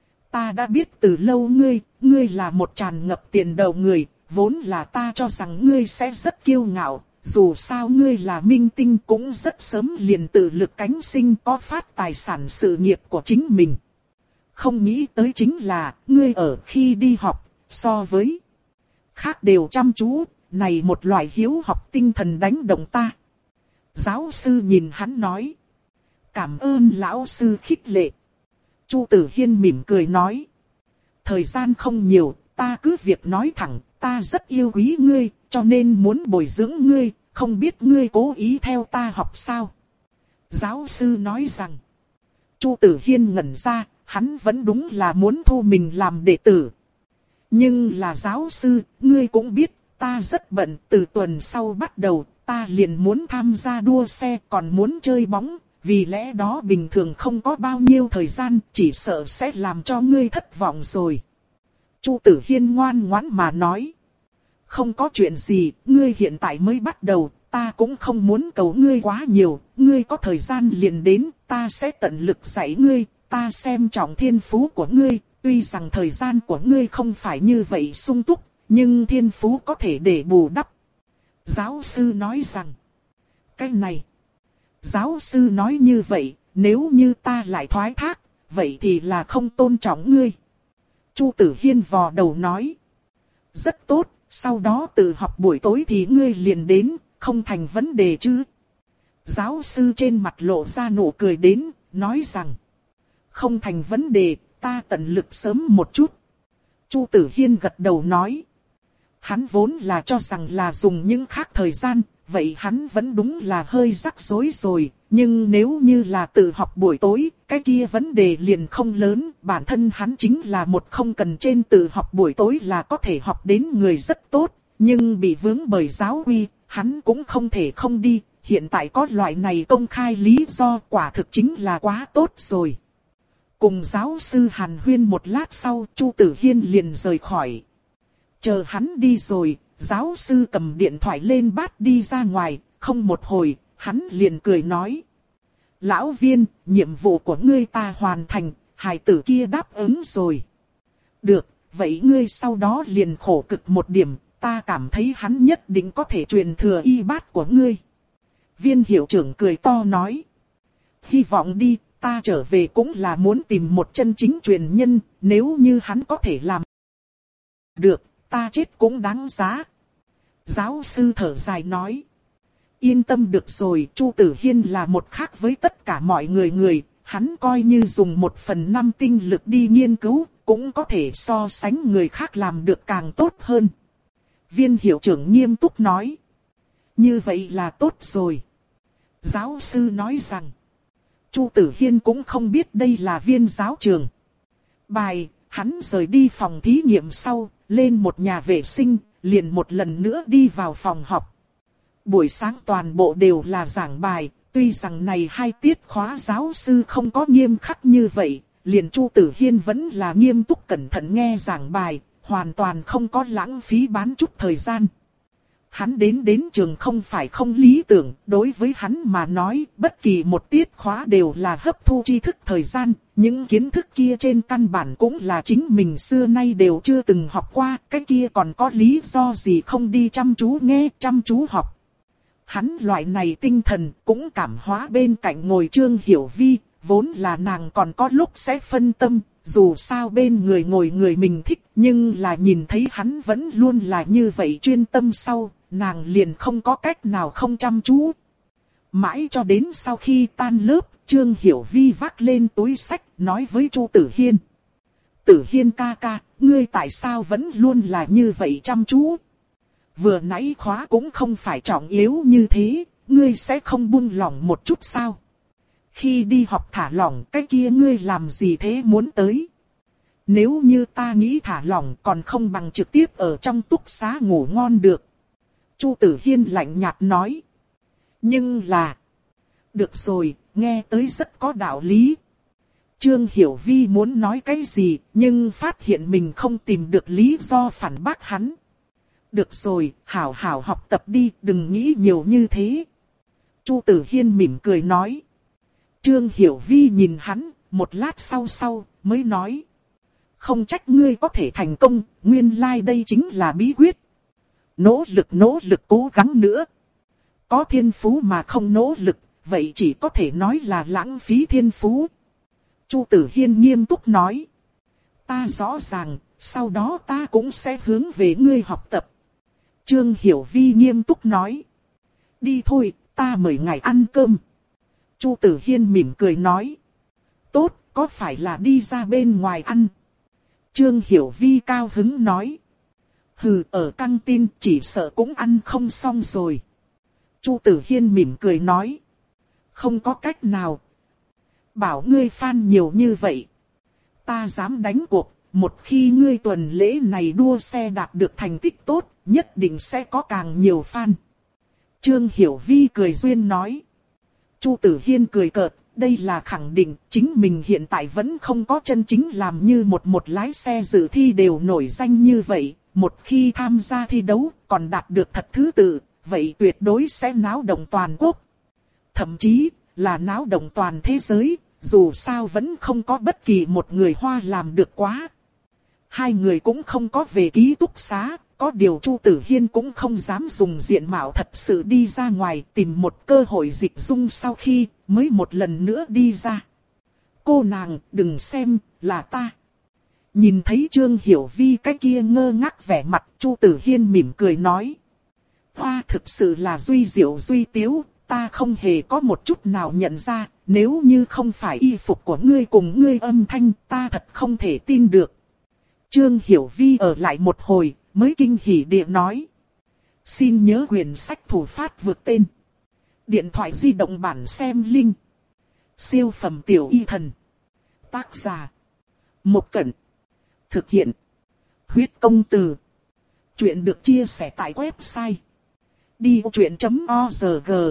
ta đã biết từ lâu ngươi, ngươi là một tràn ngập tiền đầu người, vốn là ta cho rằng ngươi sẽ rất kiêu ngạo. Dù sao ngươi là minh tinh cũng rất sớm liền tự lực cánh sinh có phát tài sản sự nghiệp của chính mình. Không nghĩ tới chính là, ngươi ở khi đi học, so với khác đều chăm chú, này một loại hiếu học tinh thần đánh động ta. Giáo sư nhìn hắn nói. Cảm ơn lão sư khích lệ. Chu Tử Hiên mỉm cười nói. Thời gian không nhiều, ta cứ việc nói thẳng, ta rất yêu quý ngươi, cho nên muốn bồi dưỡng ngươi, không biết ngươi cố ý theo ta học sao? Giáo sư nói rằng, Chu Tử Hiên ngẩn ra, hắn vẫn đúng là muốn thu mình làm đệ tử. Nhưng là giáo sư, ngươi cũng biết, ta rất bận, từ tuần sau bắt đầu, ta liền muốn tham gia đua xe, còn muốn chơi bóng, vì lẽ đó bình thường không có bao nhiêu thời gian, chỉ sợ sẽ làm cho ngươi thất vọng rồi. Chu Tử Hiên ngoan ngoãn mà nói. Không có chuyện gì, ngươi hiện tại mới bắt đầu, ta cũng không muốn cầu ngươi quá nhiều, ngươi có thời gian liền đến, ta sẽ tận lực dạy ngươi, ta xem trọng thiên phú của ngươi, tuy rằng thời gian của ngươi không phải như vậy sung túc, nhưng thiên phú có thể để bù đắp. Giáo sư nói rằng, cái này, giáo sư nói như vậy, nếu như ta lại thoái thác, vậy thì là không tôn trọng ngươi. Chu Tử Hiên vò đầu nói, rất tốt. Sau đó tự học buổi tối thì ngươi liền đến, không thành vấn đề chứ. Giáo sư trên mặt lộ ra nụ cười đến, nói rằng, không thành vấn đề, ta tận lực sớm một chút. Chu Tử Hiên gật đầu nói, hắn vốn là cho rằng là dùng những khác thời gian, vậy hắn vẫn đúng là hơi rắc rối rồi, nhưng nếu như là tự học buổi tối, cái kia vấn đề liền không lớn, bản thân hắn chính là một không cần trên tự học buổi tối là có thể học đến người rất tốt, nhưng bị vướng bởi giáo uy, hắn cũng không thể không đi, hiện tại có loại này công khai lý do quả thực chính là quá tốt rồi. Cùng giáo sư hàn huyên một lát sau, Chu Tử Hiên liền rời khỏi. Chờ hắn đi rồi, giáo sư cầm điện thoại lên bát đi ra ngoài, không một hồi, hắn liền cười nói. Lão Viên, nhiệm vụ của ngươi ta hoàn thành, hài tử kia đáp ứng rồi. Được, vậy ngươi sau đó liền khổ cực một điểm, ta cảm thấy hắn nhất định có thể truyền thừa y bát của ngươi. Viên hiệu trưởng cười to nói. Hy vọng đi, ta trở về cũng là muốn tìm một chân chính truyền nhân, nếu như hắn có thể làm được, ta chết cũng đáng giá. Giáo sư thở dài nói. Yên tâm được rồi, Chu Tử Hiên là một khác với tất cả mọi người người, hắn coi như dùng một phần năm tinh lực đi nghiên cứu, cũng có thể so sánh người khác làm được càng tốt hơn. Viên hiệu trưởng nghiêm túc nói. Như vậy là tốt rồi. Giáo sư nói rằng. Chu Tử Hiên cũng không biết đây là viên giáo trường. Bài, hắn rời đi phòng thí nghiệm sau, lên một nhà vệ sinh, liền một lần nữa đi vào phòng học. Buổi sáng toàn bộ đều là giảng bài, tuy rằng này hai tiết khóa giáo sư không có nghiêm khắc như vậy, liền Chu Tử Hiên vẫn là nghiêm túc cẩn thận nghe giảng bài, hoàn toàn không có lãng phí bán chút thời gian. Hắn đến đến trường không phải không lý tưởng, đối với hắn mà nói, bất kỳ một tiết khóa đều là hấp thu tri thức thời gian, những kiến thức kia trên căn bản cũng là chính mình xưa nay đều chưa từng học qua, cái kia còn có lý do gì không đi chăm chú nghe, chăm chú học. Hắn loại này tinh thần cũng cảm hóa bên cạnh ngồi Trương Hiểu Vi, vốn là nàng còn có lúc sẽ phân tâm, dù sao bên người ngồi người mình thích, nhưng là nhìn thấy hắn vẫn luôn là như vậy chuyên tâm sau, nàng liền không có cách nào không chăm chú. Mãi cho đến sau khi tan lớp, Trương Hiểu Vi vác lên túi sách, nói với Chu Tử Hiên. Tử Hiên ca ca, ngươi tại sao vẫn luôn là như vậy chăm chú? Vừa nãy khóa cũng không phải trọng yếu như thế, ngươi sẽ không buông lỏng một chút sao? Khi đi học thả lỏng cái kia ngươi làm gì thế muốn tới? Nếu như ta nghĩ thả lỏng còn không bằng trực tiếp ở trong túc xá ngủ ngon được. Chu Tử Hiên lạnh nhạt nói. Nhưng là... Được rồi, nghe tới rất có đạo lý. Trương Hiểu Vi muốn nói cái gì, nhưng phát hiện mình không tìm được lý do phản bác hắn. Được rồi, hảo hảo học tập đi, đừng nghĩ nhiều như thế. Chu Tử Hiên mỉm cười nói. Trương Hiểu Vi nhìn hắn, một lát sau sau, mới nói. Không trách ngươi có thể thành công, nguyên lai like đây chính là bí quyết. Nỗ lực nỗ lực cố gắng nữa. Có thiên phú mà không nỗ lực, vậy chỉ có thể nói là lãng phí thiên phú. Chu Tử Hiên nghiêm túc nói. Ta rõ ràng, sau đó ta cũng sẽ hướng về ngươi học tập. Trương Hiểu Vi nghiêm túc nói. Đi thôi, ta mời ngài ăn cơm. Chu Tử Hiên mỉm cười nói. Tốt, có phải là đi ra bên ngoài ăn? Trương Hiểu Vi cao hứng nói. Hừ, ở căng tin chỉ sợ cũng ăn không xong rồi. Chu Tử Hiên mỉm cười nói. Không có cách nào. Bảo ngươi fan nhiều như vậy. Ta dám đánh cuộc, một khi ngươi tuần lễ này đua xe đạt được thành tích tốt, nhất định sẽ có càng nhiều fan. Trương Hiểu Vi cười duyên nói. Chu Tử Hiên cười cợt, đây là khẳng định chính mình hiện tại vẫn không có chân chính làm như một một lái xe dự thi đều nổi danh như vậy. Một khi tham gia thi đấu còn đạt được thật thứ tự, vậy tuyệt đối sẽ náo động toàn quốc. Thậm chí là náo động toàn thế giới, dù sao vẫn không có bất kỳ một người Hoa làm được quá. Hai người cũng không có về ký túc xá, có điều Chu Tử Hiên cũng không dám dùng diện mạo thật sự đi ra ngoài tìm một cơ hội dịch dung sau khi mới một lần nữa đi ra. Cô nàng, đừng xem, là ta. Nhìn thấy Trương Hiểu Vi cái kia ngơ ngác vẻ mặt, Chu Tử Hiên mỉm cười nói. Hoa thực sự là duy diệu duy tiếu, ta không hề có một chút nào nhận ra, nếu như không phải y phục của ngươi cùng ngươi âm thanh, ta thật không thể tin được. Trương Hiểu Vi ở lại một hồi, mới kinh hỉ địa nói. Xin nhớ quyển sách thủ phát vượt tên. Điện thoại di động bản xem link. Siêu phẩm tiểu y thần. Tác giả. Một Cẩn. Thực hiện. Huyết công từ. Chuyện được chia sẻ tại website. đi ô chuyện chấm org.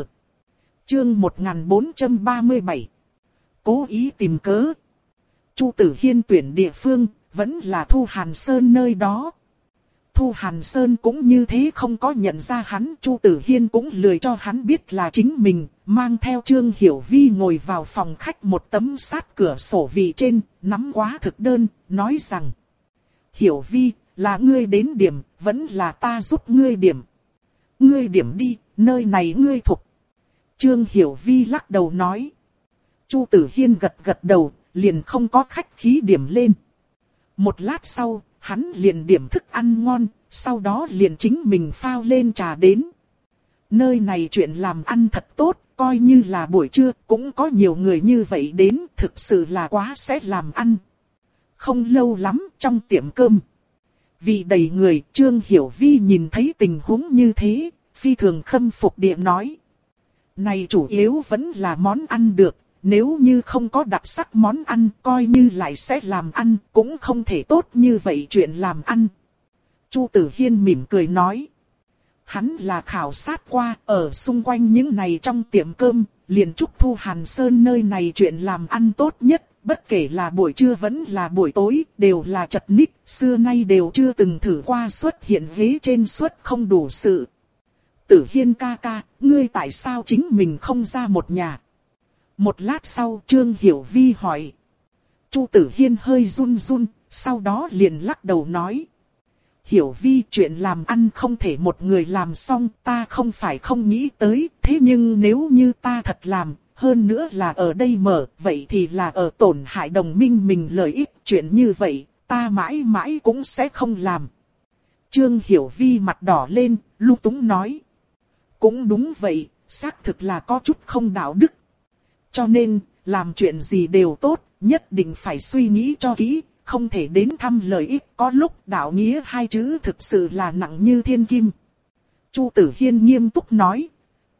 Chương một nghìn bốn trăm ba mươi bảy. Cố ý tìm cớ. Chu Tử Hiên tuyển địa phương, vẫn là Thu Hàn Sơn nơi đó. Thu Hàn Sơn cũng như thế không có nhận ra hắn, Chu Tử Hiên cũng lười cho hắn biết là chính mình, mang theo Trương Hiểu Vi ngồi vào phòng khách một tấm sát cửa sổ vị trên, nắm quá thực đơn, nói rằng: Hiểu Vi, là ngươi đến điểm, vẫn là ta giúp ngươi điểm. Ngươi điểm đi, nơi này ngươi thuộc. Trương Hiểu Vi lắc đầu nói. Chu Tử Hiên gật gật đầu, liền không có khách khí điểm lên. Một lát sau, hắn liền điểm thức ăn ngon, sau đó liền chính mình phao lên trà đến. Nơi này chuyện làm ăn thật tốt, coi như là buổi trưa, cũng có nhiều người như vậy đến, thực sự là quá sẽ làm ăn. Không lâu lắm, trong tiệm cơm, vì đầy người, Trương Hiểu Vi nhìn thấy tình huống như thế, phi thường khâm phục địa nói. Này chủ yếu vẫn là món ăn được, nếu như không có đặc sắc món ăn, coi như lại sẽ làm ăn, cũng không thể tốt như vậy chuyện làm ăn. Chu Tử Hiên mỉm cười nói. Hắn là khảo sát qua, ở xung quanh những này trong tiệm cơm, liền chúc Thu Hàn Sơn nơi này chuyện làm ăn tốt nhất. Bất kể là buổi trưa vẫn là buổi tối, đều là chật ních, xưa nay đều chưa từng thử qua xuất hiện ghế trên suất không đủ sự. Tử Hiên ca ca, ngươi tại sao chính mình không ra một nhà? Một lát sau Trương Hiểu Vi hỏi. Chu Tử Hiên hơi run run, sau đó liền lắc đầu nói. Hiểu Vi, chuyện làm ăn không thể một người làm xong, ta không phải không nghĩ tới, thế nhưng nếu như ta thật làm, hơn nữa là ở đây mở, vậy thì là ở tổn hại đồng minh mình lợi ích, chuyện như vậy, ta mãi mãi cũng sẽ không làm. Trương Hiểu Vi mặt đỏ lên, lung túng nói. Cũng đúng vậy, xác thực là có chút không đạo đức. Cho nên, làm chuyện gì đều tốt, nhất định phải suy nghĩ cho kỹ, không thể đến thăm lợi ích, có lúc đạo nghĩa hai chữ thực sự là nặng như thiên kim. Chu Tử Hiên nghiêm túc nói.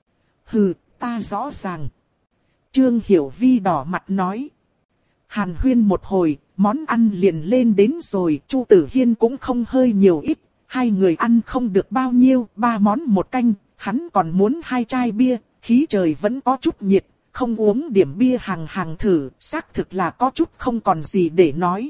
Hừ, ta rõ ràng. Trương Hiểu Vi đỏ mặt nói. Hàn huyên một hồi, món ăn liền lên đến rồi, Chu Tử Hiên cũng không hơi nhiều ít, hai người ăn không được bao nhiêu, ba món một canh, hắn còn muốn hai chai bia, khí trời vẫn có chút nhiệt, không uống điểm bia hàng hàng thử, xác thực là có chút không còn gì để nói.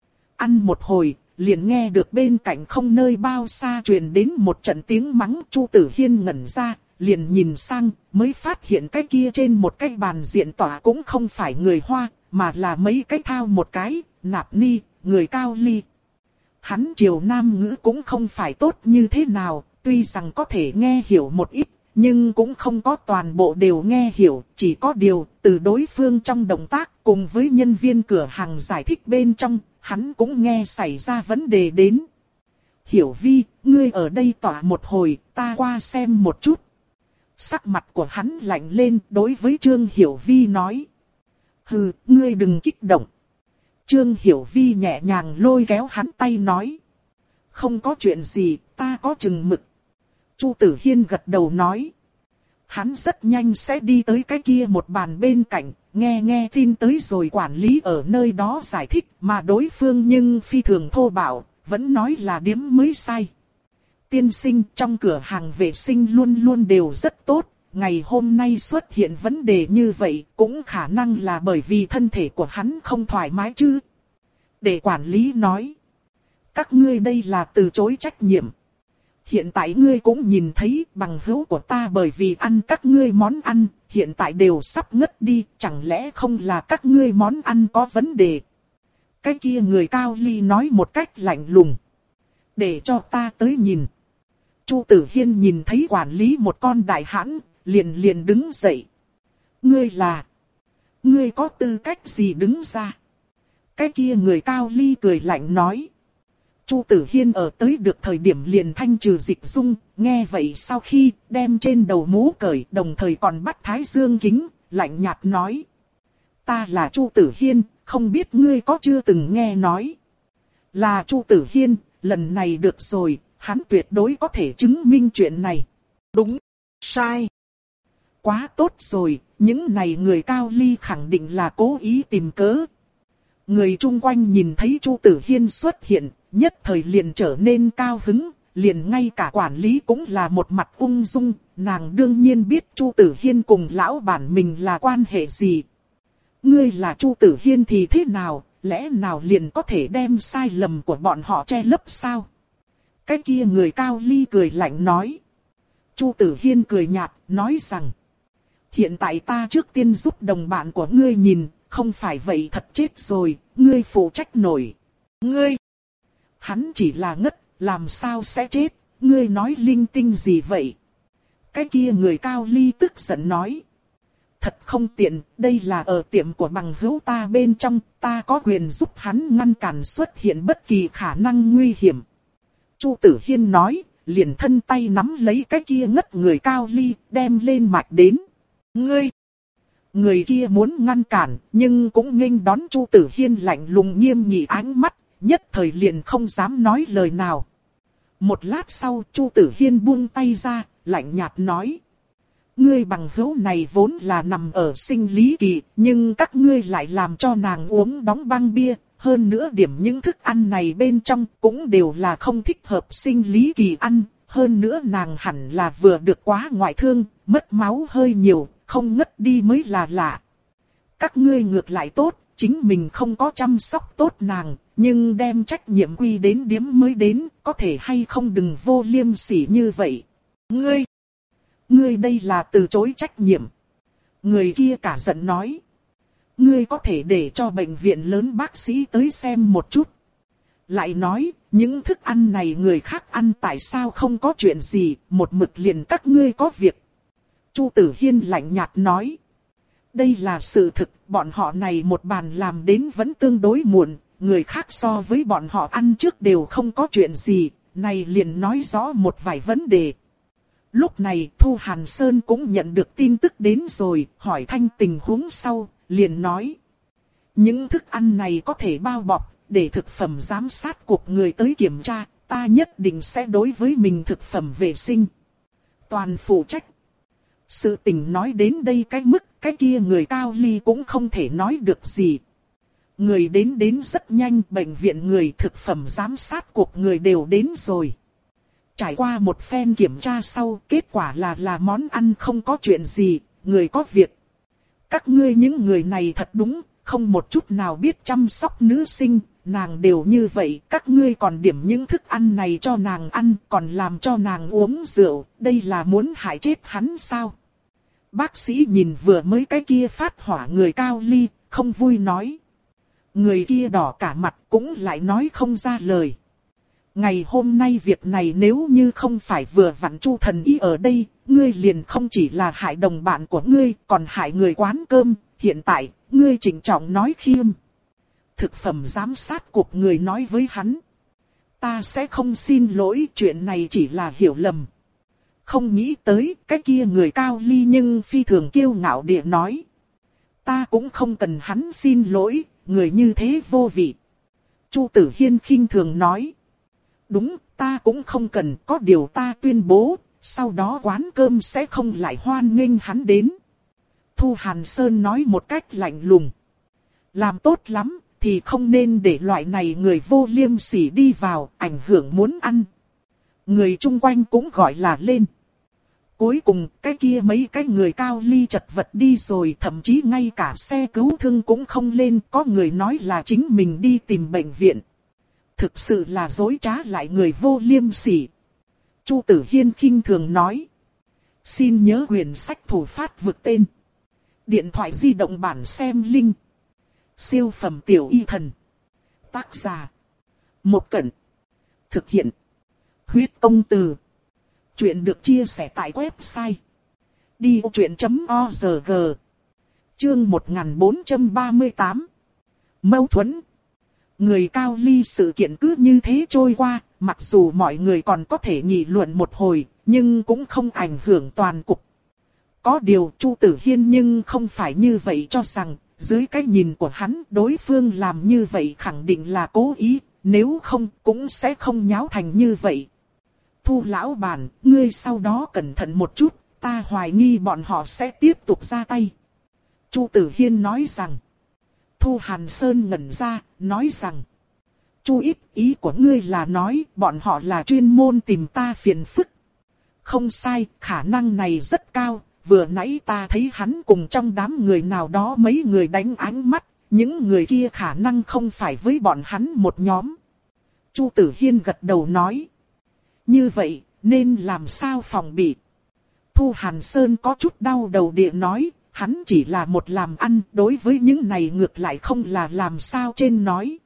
Ăn một hồi, liền nghe được bên cạnh không nơi bao xa truyền đến một trận tiếng mắng. Chu Tử Hiên ngẩn ra, liền nhìn sang, mới phát hiện cái kia trên một cái bàn diện tỏa cũng không phải người Hoa, mà là mấy cái thao một cái, nạp ni, người Cao Ly. Hắn triều nam ngữ cũng không phải tốt như thế nào, tuy rằng có thể nghe hiểu một ít, nhưng cũng không có toàn bộ đều nghe hiểu, chỉ có điều từ đối phương trong động tác cùng với nhân viên cửa hàng giải thích bên trong, hắn cũng nghe xảy ra vấn đề đến. Hiểu Vi, ngươi ở đây tỏa một hồi, ta qua xem một chút. Sắc mặt của hắn lạnh lên, đối với Trương Hiểu Vi nói. Hừ, ngươi đừng kích động. Trương Hiểu Vi nhẹ nhàng lôi kéo hắn tay nói. Không có chuyện gì, ta có chừng mực. Chu Tử Hiên gật đầu nói. Hắn rất nhanh sẽ đi tới cái kia một bàn bên cạnh, nghe nghe tin tới rồi quản lý ở nơi đó giải thích, mà đối phương nhưng phi thường thô bạo, vẫn nói là điếm mới sai. Tiên sinh, trong cửa hàng vệ sinh luôn luôn đều rất tốt, ngày hôm nay xuất hiện vấn đề như vậy cũng khả năng là bởi vì thân thể của hắn không thoải mái chứ. Để quản lý nói, các ngươi đây là từ chối trách nhiệm. Hiện tại ngươi cũng nhìn thấy bằng hữu của ta bởi vì ăn các ngươi món ăn, hiện tại đều sắp ngất đi, chẳng lẽ không là các ngươi món ăn có vấn đề. Cái kia người Cao Ly nói một cách lạnh lùng. Để cho ta tới nhìn. Chu Tử Hiên nhìn thấy quản lý một con đại hãn, liền liền đứng dậy. Ngươi là... Ngươi có tư cách gì đứng ra? Cái kia người Cao Ly cười lạnh nói. Chu Tử Hiên ở tới được thời điểm liền thanh trừ dịch dung, nghe vậy sau khi đem trên đầu mũ cởi, đồng thời còn bắt thái dương kính, lạnh nhạt nói. Ta là Chu Tử Hiên, không biết ngươi có chưa từng nghe nói. Là Chu Tử Hiên, lần này được rồi, hắn tuyệt đối có thể chứng minh chuyện này. Đúng, sai. Quá tốt rồi, những này người Cao Ly khẳng định là cố ý tìm cớ. Người chung quanh nhìn thấy Chu Tử Hiên xuất hiện, nhất thời liền trở nên cao hứng, liền ngay cả quản lý cũng là một mặt ung dung, nàng đương nhiên biết Chu Tử Hiên cùng lão bản mình là quan hệ gì. Ngươi là Chu Tử Hiên thì thế nào, lẽ nào liền có thể đem sai lầm của bọn họ che lấp sao? Cái kia người cao ly cười lạnh nói. Chu Tử Hiên cười nhạt, nói rằng. Hiện tại ta trước tiên giúp đồng bạn của ngươi nhìn, không phải vậy thật chết rồi, ngươi phụ trách nổi. Ngươi! Hắn chỉ là ngất, làm sao sẽ chết, ngươi nói linh tinh gì vậy? Cái kia người cao ly tức giận nói. Thật không tiện, đây là ở tiệm của bằng hữu ta bên trong, ta có quyền giúp hắn ngăn cản xuất hiện bất kỳ khả năng nguy hiểm. Chu Tử Hiên nói, liền thân tay nắm lấy cái kia ngất người cao ly, đem lên mạch đến. Ngươi! Người kia muốn ngăn cản, nhưng cũng nghênh đón Chu Tử Hiên lạnh lùng nghiêm nghị ánh mắt, nhất thời liền không dám nói lời nào. Một lát sau, Chu Tử Hiên buông tay ra, lạnh nhạt nói. Ngươi bằng hữu này vốn là nằm ở sinh lý kỳ, nhưng các ngươi lại làm cho nàng uống đóng băng bia. Hơn nữa điểm những thức ăn này bên trong cũng đều là không thích hợp sinh lý kỳ ăn. Hơn nữa nàng hẳn là vừa được quá ngoại thương, mất máu hơi nhiều, không ngất đi mới là lạ. Các ngươi ngược lại tốt, chính mình không có chăm sóc tốt nàng, nhưng đem trách nhiệm quy đến điếm mới đến, có thể hay không đừng vô liêm sỉ như vậy. Ngươi! Ngươi đây là từ chối trách nhiệm. Người kia cả giận nói. Ngươi có thể để cho bệnh viện lớn bác sĩ tới xem một chút. Lại nói, những thức ăn này người khác ăn tại sao không có chuyện gì, một mực liền các ngươi có việc. Chu Tử Hiên lạnh nhạt nói. Đây là sự thực, bọn họ này một bàn làm đến vẫn tương đối muộn, người khác so với bọn họ ăn trước đều không có chuyện gì, này liền nói rõ một vài vấn đề. Lúc này Thu Hàn Sơn cũng nhận được tin tức đến rồi, hỏi thanh tình huống sau, liền nói. Những thức ăn này có thể bao bọc, để thực phẩm giám sát cuộc người tới kiểm tra, ta nhất định sẽ đối với mình thực phẩm vệ sinh. Toàn phụ trách. Sự tình nói đến đây cái mức, cái kia người cao ly cũng không thể nói được gì. Người đến đến rất nhanh, bệnh viện người thực phẩm giám sát cuộc người đều đến rồi. Trải qua một phen kiểm tra sau, kết quả là là món ăn không có chuyện gì, người có việc. Các ngươi những người này thật đúng, không một chút nào biết chăm sóc nữ sinh, nàng đều như vậy, các ngươi còn điểm những thức ăn này cho nàng ăn, còn làm cho nàng uống rượu, đây là muốn hại chết hắn sao? Bác sĩ nhìn vừa mới cái kia phát hỏa người cao ly, không vui nói. Người kia đỏ cả mặt cũng lại nói không ra lời. Ngày hôm nay việc này nếu như không phải vừa vặn Chu thần y ở đây, ngươi liền không chỉ là hại đồng bạn của ngươi, còn hại người quán cơm, hiện tại, ngươi trịnh trọng nói khiêm. Thực phẩm giám sát cục người nói với hắn. Ta sẽ không xin lỗi, chuyện này chỉ là hiểu lầm. Không nghĩ tới, cái kia người cao ly nhưng phi thường kiêu ngạo địa nói. Ta cũng không cần hắn xin lỗi, người như thế vô vị. Chu Tử Hiên khinh thường nói. Đúng, ta cũng không cần, có điều ta tuyên bố, sau đó quán cơm sẽ không lại hoan nghênh hắn đến. Thu Hàn Sơn nói một cách lạnh lùng. Làm tốt lắm, thì không nên để loại này người vô liêm sỉ đi vào, ảnh hưởng muốn ăn. Người chung quanh cũng gọi là lên. Cuối cùng, cái kia mấy cái người cao ly chật vật đi rồi, thậm chí ngay cả xe cứu thương cũng không lên, có người nói là chính mình đi tìm bệnh viện. Thực sự là dối trá lại người vô liêm sỉ. Chu Tử Hiên khinh thường nói. Xin nhớ quyển sách thủ phát vượt tên. Điện thoại di động bản xem link. Siêu phẩm tiểu y thần. Tác giả. Một Cẩn. Thực hiện. Huyết công từ. Chuyện được chia sẻ tại website. đi ô chuyện chấm org. Chương một nghìn bốn trăm ba mươi tám. Mâu thuẫn. Người cao ly sự kiện cứ như thế trôi qua, mặc dù mọi người còn có thể nghị luận một hồi, nhưng cũng không ảnh hưởng toàn cục. Có điều Chu Tử Hiên nhưng không phải như vậy cho rằng, dưới cái nhìn của hắn đối phương làm như vậy khẳng định là cố ý, nếu không cũng sẽ không nháo thành như vậy. Thu lão bản, ngươi sau đó cẩn thận một chút, ta hoài nghi bọn họ sẽ tiếp tục ra tay. Chu Tử Hiên nói rằng. Thu Hàn Sơn ngẩn ra, nói rằng. Chu ít, ý của ngươi là nói bọn họ là chuyên môn tìm ta phiền phức. Không sai, khả năng này rất cao, vừa nãy ta thấy hắn cùng trong đám người nào đó mấy người đánh ánh mắt, những người kia khả năng không phải với bọn hắn một nhóm. Chu Tử Hiên gật đầu nói. Như vậy, nên làm sao phòng bị? Thu Hàn Sơn có chút đau đầu địa nói, hắn chỉ là một làm ăn, đối với những này ngược lại không là làm sao trên nói.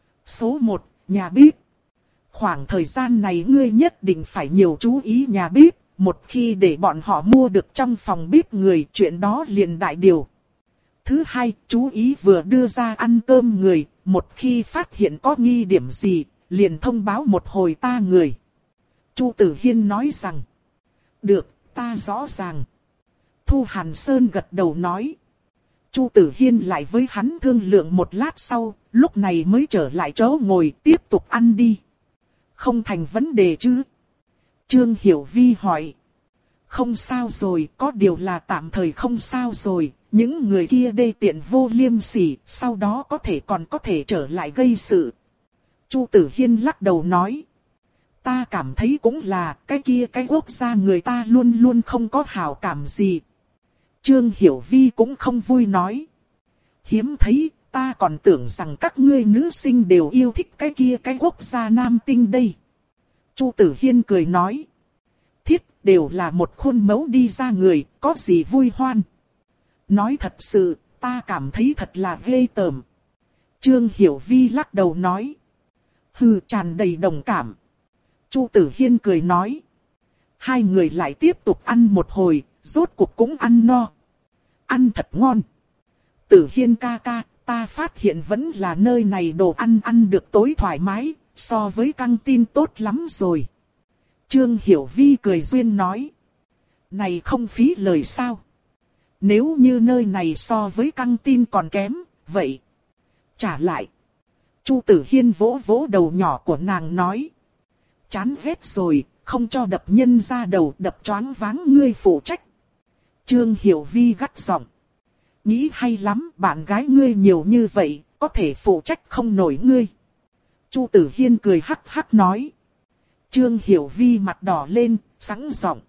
Số một, nhà bếp. Khoảng thời gian này ngươi nhất định phải nhiều chú ý nhà bếp, một khi để bọn họ mua được trong phòng bếp người, chuyện đó liền đại điều. Thứ hai, chú ý vừa đưa ra ăn cơm người, một khi phát hiện có nghi điểm gì, liền thông báo một hồi ta người. Chu Tử Hiên nói rằng, được, ta rõ ràng. Thu Hàn Sơn gật đầu nói. Chu Tử Hiên lại với hắn thương lượng một lát sau, lúc này mới trở lại chỗ ngồi tiếp tục ăn đi. Không thành vấn đề chứ? Trương Hiểu Vi hỏi. Không sao rồi, có điều là tạm thời không sao rồi, những người kia đê tiện vô liêm sỉ, sau đó có thể còn có thể trở lại gây sự. Chu Tử Hiên lắc đầu nói. Ta cảm thấy cũng là, cái kia cái quốc gia người ta luôn luôn không có hảo cảm gì. Trương Hiểu Vi cũng không vui nói. Hiếm thấy, ta còn tưởng rằng các ngươi nữ sinh đều yêu thích cái kia cái quốc gia nam tinh đây. Chu Tử Hiên cười nói. Thiết, đều là một khuôn mẫu đi ra người, có gì vui hoan. Nói thật sự, ta cảm thấy thật là ghê tởm. Trương Hiểu Vi lắc đầu nói. Hừ, tràn đầy đồng cảm. Chu Tử Hiên cười nói. Hai người lại tiếp tục ăn một hồi, rốt cuộc cũng ăn no. Ăn thật ngon. Tử Hiên ca ca, ta phát hiện vẫn là nơi này đồ ăn ăn được tối thoải mái, so với căng tin tốt lắm rồi. Trương Hiểu Vi cười duyên nói. Này không phí lời sao? Nếu như nơi này so với căng tin còn kém, vậy trả lại. Chu Tử Hiên vỗ vỗ đầu nhỏ của nàng nói. Chán ghét rồi, không cho đập nhân ra đầu, đập choáng váng ngươi phụ trách. Trương Hiểu Vi gắt giọng. Nghĩ hay lắm, bạn gái ngươi nhiều như vậy, có thể phụ trách không nổi ngươi. Chu Tử Hiên cười hắc hắc nói. Trương Hiểu Vi mặt đỏ lên, sẵn giọng.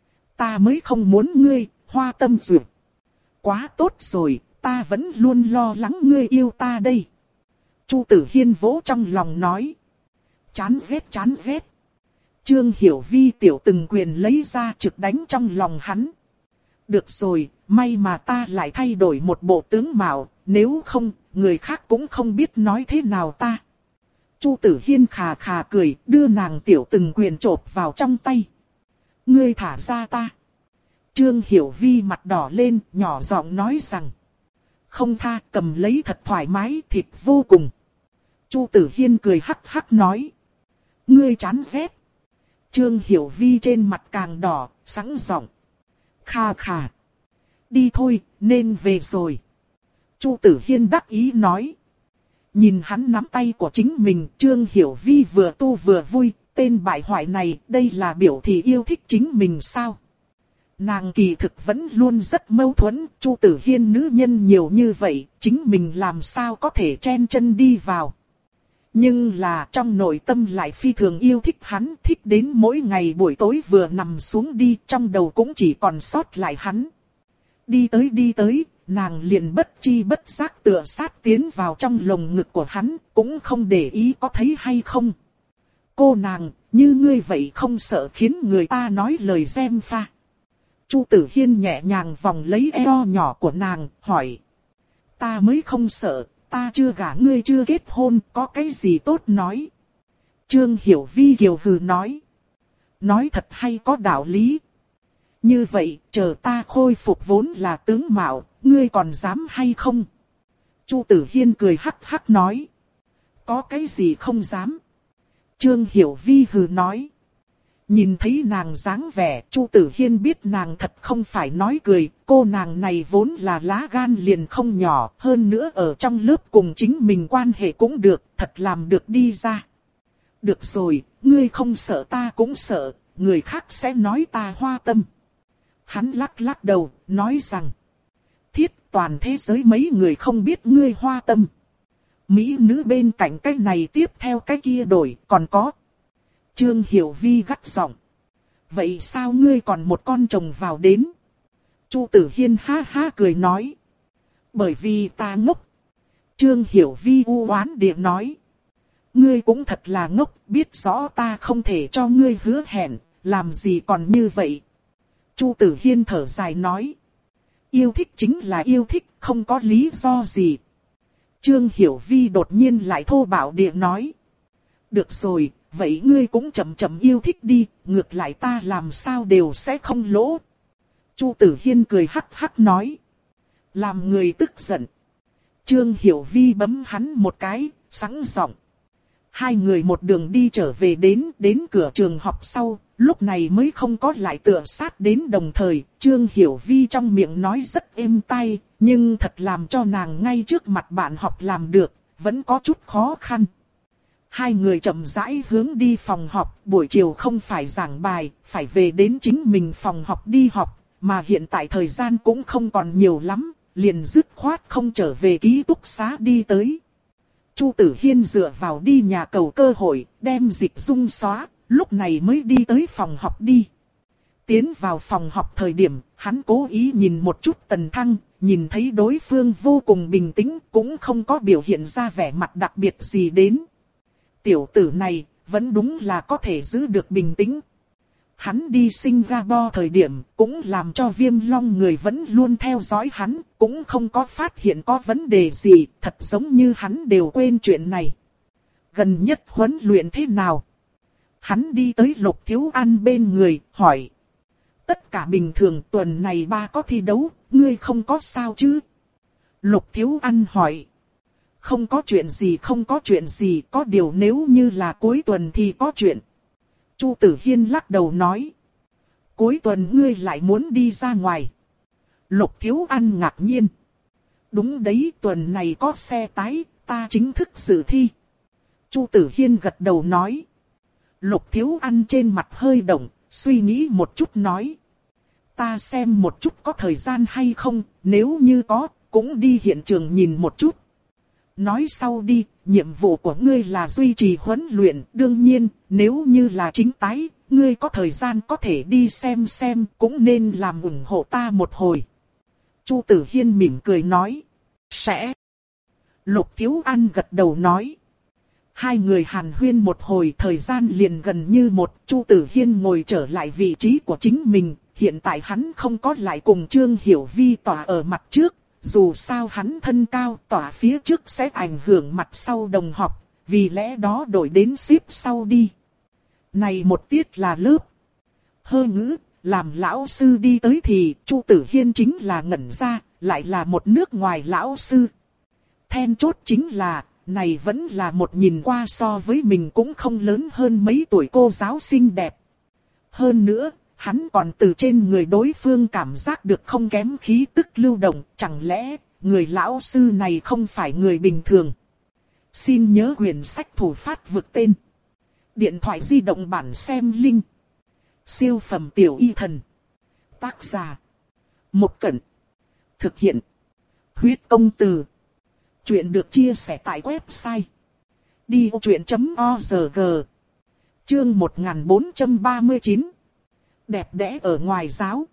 Ta mới không muốn ngươi, hoa tâm duyệt. Quá tốt rồi, ta vẫn luôn lo lắng ngươi yêu ta đây. Chu Tử Hiên vỗ trong lòng nói. Chán ghét chán ghét. Trương Hiểu Vi tiểu từng quyền lấy ra trực đánh trong lòng hắn. Được rồi, may mà ta lại thay đổi một bộ tướng mạo, nếu không, người khác cũng không biết nói thế nào ta. Chu Tử Hiên khà khà cười, đưa nàng tiểu từng quyền chộp vào trong tay. Ngươi thả ra ta. Trương Hiểu Vi mặt đỏ lên, nhỏ giọng nói rằng. Không tha, cầm lấy thật thoải mái, thịt vô cùng. Chu Tử Hiên cười hắc hắc nói. Ngươi chán ghét. Trương Hiểu Vi trên mặt càng đỏ, sẵn giọng. Kha kha. Đi thôi, nên về rồi. Chu Tử Hiên đắc ý nói. Nhìn hắn nắm tay của chính mình, Trương Hiểu Vi vừa tu vừa vui, tên bại hoại này, đây là biểu thị yêu thích chính mình sao? Nàng kỳ thực vẫn luôn rất mâu thuẫn, Chu Tử Hiên nữ nhân nhiều như vậy, chính mình làm sao có thể chen chân đi vào. Nhưng là trong nội tâm lại phi thường yêu thích hắn, thích đến mỗi ngày buổi tối vừa nằm xuống đi, trong đầu cũng chỉ còn sót lại hắn. Đi tới đi tới, nàng liền bất chi bất giác tựa sát tiến vào trong lồng ngực của hắn, cũng không để ý có thấy hay không. Cô nàng, như ngươi vậy không sợ khiến người ta nói lời gem pha. Chu Tử Hiên nhẹ nhàng vòng lấy eo nhỏ của nàng, hỏi. Ta mới không sợ, ta chưa gả ngươi chưa kết hôn, có cái gì tốt nói. Trương Hiểu Vi kiều hừ nói. Nói thật hay có đạo lý. Như vậy, chờ ta khôi phục vốn là tướng mạo, ngươi còn dám hay không? Chu Tử Hiên cười hắc hắc nói. Có cái gì không dám? Trương Hiểu Vi hừ nói. Nhìn thấy nàng dáng vẻ, Chu Tử Hiên biết nàng thật không phải nói cười, cô nàng này vốn là lá gan liền không nhỏ, hơn nữa ở trong lớp cùng chính mình quan hệ cũng được, thật làm được đi ra. Được rồi, ngươi không sợ ta cũng sợ, người khác sẽ nói ta hoa tâm. Hắn lắc lắc đầu, nói rằng, thiết toàn thế giới mấy người không biết ngươi hoa tâm. Mỹ nữ bên cạnh cái này tiếp theo cái kia đổi, còn có. Trương Hiểu Vi gắt giọng. Vậy sao ngươi còn một con chồng vào đến? Chu Tử Hiên ha ha cười nói. Bởi vì ta ngốc. Trương Hiểu Vi u oán địa nói. ngươi cũng thật là ngốc, biết rõ ta không thể cho ngươi hứa hẹn, làm gì còn như vậy. Chu Tử Hiên thở dài nói. Yêu thích chính là yêu thích, không có lý do gì. Trương Hiểu Vi đột nhiên lại thô bạo địa nói. Được rồi, vậy ngươi cũng chậm chậm yêu thích đi, ngược lại ta làm sao đều sẽ không lỗ. Chu Tử Hiên cười hắc hắc nói. Làm người tức giận. Trương Hiểu Vi bấm hắn một cái, sẵn giọng. Hai người một đường đi trở về đến, đến cửa trường học sau, lúc này mới không có lại tựa sát đến đồng thời. Trương Hiểu Vi trong miệng nói rất êm tai, nhưng thật làm cho nàng ngay trước mặt bạn học làm được, vẫn có chút khó khăn. Hai người chậm rãi hướng đi phòng học, buổi chiều không phải giảng bài, phải về đến chính mình phòng học đi học, mà hiện tại thời gian cũng không còn nhiều lắm, liền dứt khoát không trở về ký túc xá đi tới. Chu Tử Hiên dựa vào đi nhà cầu cơ hội, đem Dịch Dung xóa, lúc này mới đi tới phòng học đi. Tiến vào phòng học thời điểm, hắn cố ý nhìn một chút Tần Thăng, nhìn thấy đối phương vô cùng bình tĩnh, cũng không có biểu hiện ra vẻ mặt đặc biệt gì đến. Tiểu tử này, vẫn đúng là có thể giữ được bình tĩnh. Hắn đi Singapore thời điểm, cũng làm cho Viêm Long người vẫn luôn theo dõi hắn, cũng không có phát hiện có vấn đề gì, thật giống như hắn đều quên chuyện này. Gần nhất huấn luyện thế nào? Hắn đi tới Lục Thiếu An bên người, hỏi. Tất cả bình thường, tuần này ba có thi đấu, ngươi không có sao chứ? Lục Thiếu An hỏi. Không có chuyện gì, không có chuyện gì, có điều nếu như là cuối tuần thì có chuyện. Chu Tử Hiên lắc đầu nói. Cuối tuần ngươi lại muốn đi ra ngoài. Lục Thiếu An ngạc nhiên. Đúng đấy, tuần này có xe tái, ta chính thức dự thi. Chu Tử Hiên gật đầu nói. Lục Thiếu An trên mặt hơi động, suy nghĩ một chút nói. Ta xem một chút có thời gian hay không, nếu như có, cũng đi hiện trường nhìn một chút. Nói sau đi, nhiệm vụ của ngươi là duy trì huấn luyện, đương nhiên, nếu như là chính tái, ngươi có thời gian có thể đi xem xem, cũng nên làm ủng hộ ta một hồi. Chu Tử Hiên mỉm cười nói. Sẽ. Lục Thiếu An gật đầu nói. Hai người hàn huyên một hồi, thời gian liền gần như một. Chu Tử Hiên ngồi trở lại vị trí của chính mình. Hiện tại hắn không có lại cùng Trương Hiểu Vi tỏa ở mặt trước. Dù sao hắn thân cao, tỏa phía trước sẽ ảnh hưởng mặt sau đồng học. Vì lẽ đó đổi đến xếp sau đi. Này một tiết là lớp Hơ ngữ. Làm lão sư đi tới thì Chu Tử Hiên chính là ngẩn ra, lại là một nước ngoài lão sư. Then chốt chính là, này vẫn là một nhìn qua so với mình cũng không lớn hơn mấy tuổi cô giáo xinh đẹp. Hơn nữa, hắn còn từ trên người đối phương cảm giác được không kém khí tức lưu động, chẳng lẽ người lão sư này không phải người bình thường. Xin nhớ quyển sách thủ phát vực tên. Điện thoại di động bản xem link. Siêu phẩm tiểu y thần. Tác giả. Một Cẩn. Thực hiện. Huyết công từ. Chuyện được chia sẻ tại website. đi ô chuyện chấm org. Chương một nghìn bốn trăm ba mươi chín. Đẹp đẽ ở ngoài giáo.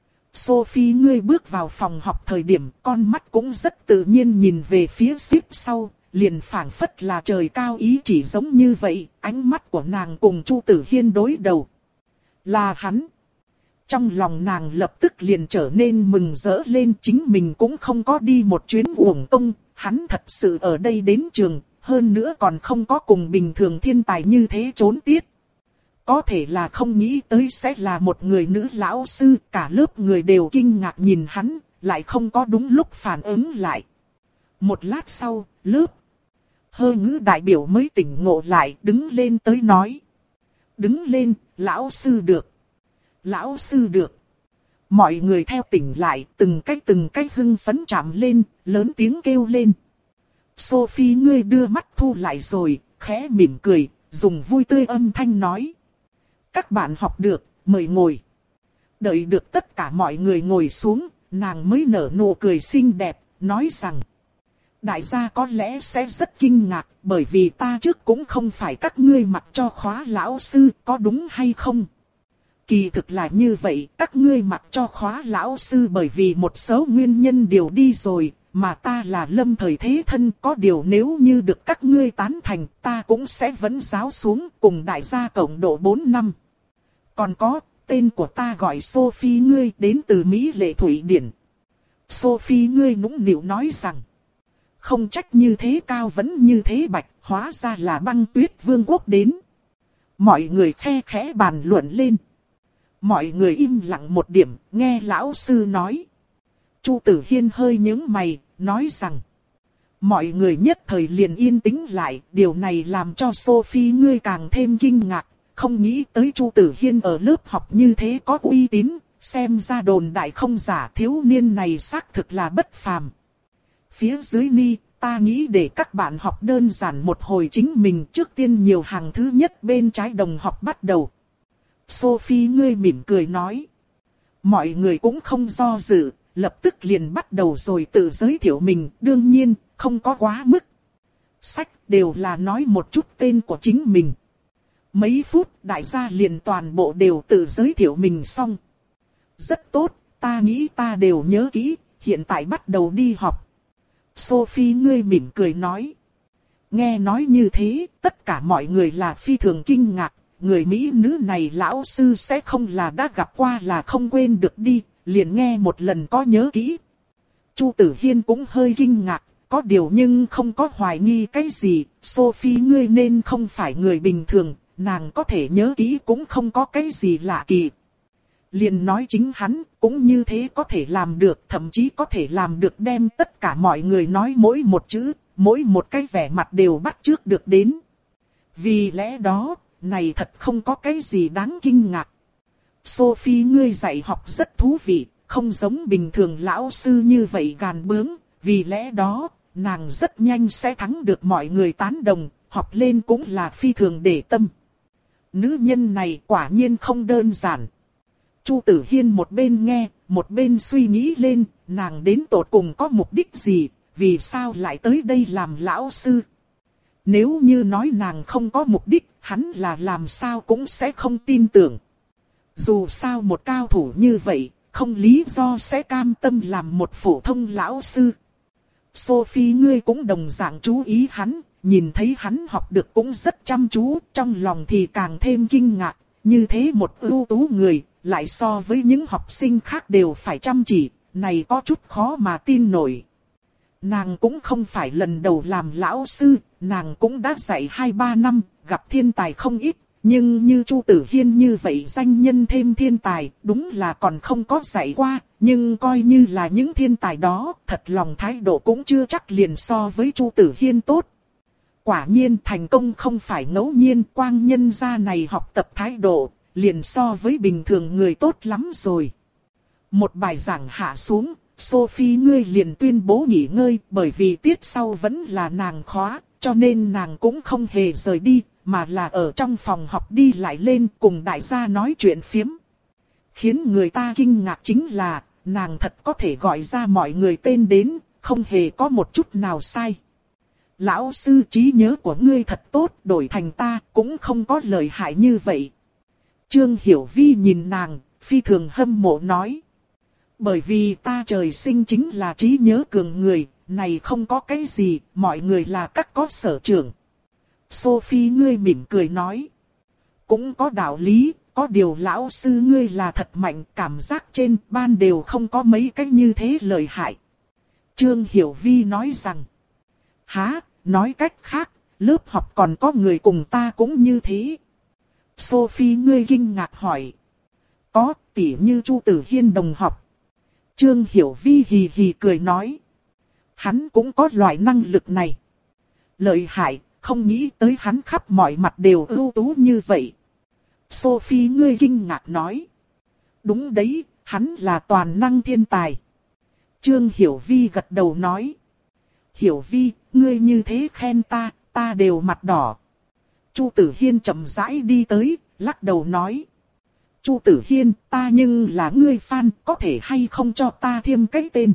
Sophie ngươi bước vào phòng học thời điểm con mắt cũng rất tự nhiên nhìn về phía xếp sau. Liền phảng phất là trời cao ý chỉ giống như vậy. Ánh mắt của nàng cùng Chu Tử Hiên đối đầu. Là hắn. Trong lòng nàng lập tức liền trở nên mừng rỡ lên, chính mình cũng không có đi một chuyến uổng công, hắn thật sự ở đây đến trường, hơn nữa còn không có cùng bình thường thiên tài như thế trốn tiết. Có thể là không nghĩ tới sẽ là một người nữ lão sư, cả lớp người đều kinh ngạc nhìn hắn, lại không có đúng lúc phản ứng lại. Một lát sau, lớp Hơ ngữ đại biểu mới tỉnh ngộ lại, đứng lên tới nói. Đứng lên, lão sư được. Lão sư được. Mọi người theo tỉnh lại, từng cách từng cách hưng phấn chạm lên, lớn tiếng kêu lên. Sophie ngươi đưa mắt thu lại rồi, khẽ mỉm cười, dùng vui tươi âm thanh nói. Các bạn học được, mời ngồi. Đợi được tất cả mọi người ngồi xuống, nàng mới nở nụ cười xinh đẹp, nói rằng. Đại gia có lẽ sẽ rất kinh ngạc, bởi vì ta trước cũng không phải các ngươi mặc cho khóa lão sư, có đúng hay không? Kỳ thực là như vậy, các ngươi mặc cho khóa lão sư bởi vì một số nguyên nhân đều đi rồi, mà ta là lâm thời thế thân, có điều nếu như được các ngươi tán thành, ta cũng sẽ vẫn giáo xuống cùng đại gia cộng độ bốn năm. Còn có, tên của ta gọi Sophie, ngươi đến từ Mỹ Lệ Thụy Điển. Sophie ngươi nũng nịu nói rằng, không trách như thế cao vẫn như thế bạch, hóa ra là Băng Tuyết Vương quốc đến. Mọi người khe khẽ bàn luận lên. Mọi người im lặng một điểm, nghe lão sư nói. Chu Tử Hiên hơi nhướng mày, nói rằng. Mọi người nhất thời liền yên tĩnh lại, điều này làm cho Sophie ngươi càng thêm kinh ngạc. Không nghĩ tới Chu Tử Hiên ở lớp học như thế có uy tín, xem ra đồn đại không giả, thiếu niên này xác thực là bất phàm. Phía dưới ni, ta nghĩ để các bạn học đơn giản một hồi chính mình, trước tiên nhiều hàng thứ nhất bên trái đồng học bắt đầu. Sophie ngươi mỉm cười nói. Mọi người cũng không do dự, lập tức liền bắt đầu rồi tự giới thiệu mình, đương nhiên, không có quá mức. Sách đều là nói một chút tên của chính mình. Mấy phút đại gia liền toàn bộ đều tự giới thiệu mình xong. Rất tốt, ta nghĩ ta đều nhớ kỹ, hiện tại bắt đầu đi học. Sophie ngươi mỉm cười nói. Nghe nói như thế, tất cả mọi người là phi thường kinh ngạc. Người Mỹ nữ này lão sư sẽ không là đã gặp qua là không quên được đi, liền nghe một lần có nhớ kỹ. Chu Tử Hiên cũng hơi kinh ngạc, có điều nhưng không có hoài nghi cái gì. Sophie ngươi nên không phải người bình thường, nàng có thể nhớ kỹ cũng không có cái gì lạ kỳ. Liền nói chính hắn cũng như thế có thể làm được, thậm chí có thể làm được đem tất cả mọi người nói mỗi một chữ, mỗi một cái vẻ mặt đều bắt chước được đến. Vì lẽ đó, này thật không có cái gì đáng kinh ngạc. Sophie ngươi dạy học rất thú vị, không giống bình thường lão sư như vậy gàn bướng, vì lẽ đó, nàng rất nhanh sẽ thắng được mọi người tán đồng, học lên cũng là phi thường để tâm. Nữ nhân này quả nhiên không đơn giản. Chu Tử Hiên một bên nghe, một bên suy nghĩ lên, nàng đến tột cùng có mục đích gì, vì sao lại tới đây làm lão sư. Nếu như nói nàng không có mục đích, hắn là làm sao cũng sẽ không tin tưởng. Dù sao một cao thủ như vậy, không lý do sẽ cam tâm làm một phổ thông lão sư. Sophie ngươi cũng đồng dạng chú ý hắn, nhìn thấy hắn học được cũng rất chăm chú, trong lòng thì càng thêm kinh ngạc. Như thế một ưu tú người, lại so với những học sinh khác đều phải chăm chỉ, này có chút khó mà tin nổi. Nàng cũng không phải lần đầu làm lão sư, nàng cũng đã dạy hai ba năm, gặp thiên tài không ít, nhưng như Chu Tử Hiên như vậy danh nhân thêm thiên tài, đúng là còn không có dạy qua, nhưng coi như là những thiên tài đó, thật lòng thái độ cũng chưa chắc liền so với Chu Tử Hiên tốt. Quả nhiên thành công không phải ngẫu nhiên, quang nhân gia này học tập thái độ, liền so với bình thường người tốt lắm rồi. Một bài giảng hạ xuống, Sophie ngươi liền tuyên bố nghỉ ngơi, bởi vì tiết sau vẫn là nàng khóa, cho nên nàng cũng không hề rời đi, mà là ở trong phòng học đi lại lên cùng đại gia nói chuyện phiếm. Khiến người ta kinh ngạc chính là, nàng thật có thể gọi ra mọi người tên đến, không hề có một chút nào sai. Lão sư trí nhớ của ngươi thật tốt, đổi thành ta cũng không có lợi hại như vậy. Trương Hiểu Vi nhìn nàng, phi thường hâm mộ nói. Bởi vì ta trời sinh chính là trí nhớ cường người, này không có cái gì, mọi người là các có sở trường. Sophie ngươi mỉm cười nói. Cũng có đạo lý, có điều lão sư ngươi là thật mạnh, cảm giác trên ban đều không có mấy cách như thế lợi hại. Trương Hiểu Vi nói rằng. Hả, nói cách khác, lớp học còn có người cùng ta cũng như thế. Sophie ngươi kinh ngạc hỏi. Có, tỉ như Chu Tử Hiên đồng học. Trương Hiểu Vi hì hì cười nói. Hắn cũng có loại năng lực này. Lợi hại, không nghĩ tới hắn khắp mọi mặt đều ưu tú như vậy. Sophie ngươi kinh ngạc nói. Đúng đấy, hắn là toàn năng thiên tài. Trương Hiểu Vi gật đầu nói. Hiểu Vi, ngươi như thế khen ta, ta đều mặt đỏ. Chu Tử Hiên chậm rãi đi tới, lắc đầu nói. Chu Tử Hiên, ta nhưng là ngươi fan, có thể hay không cho ta thêm cái tên.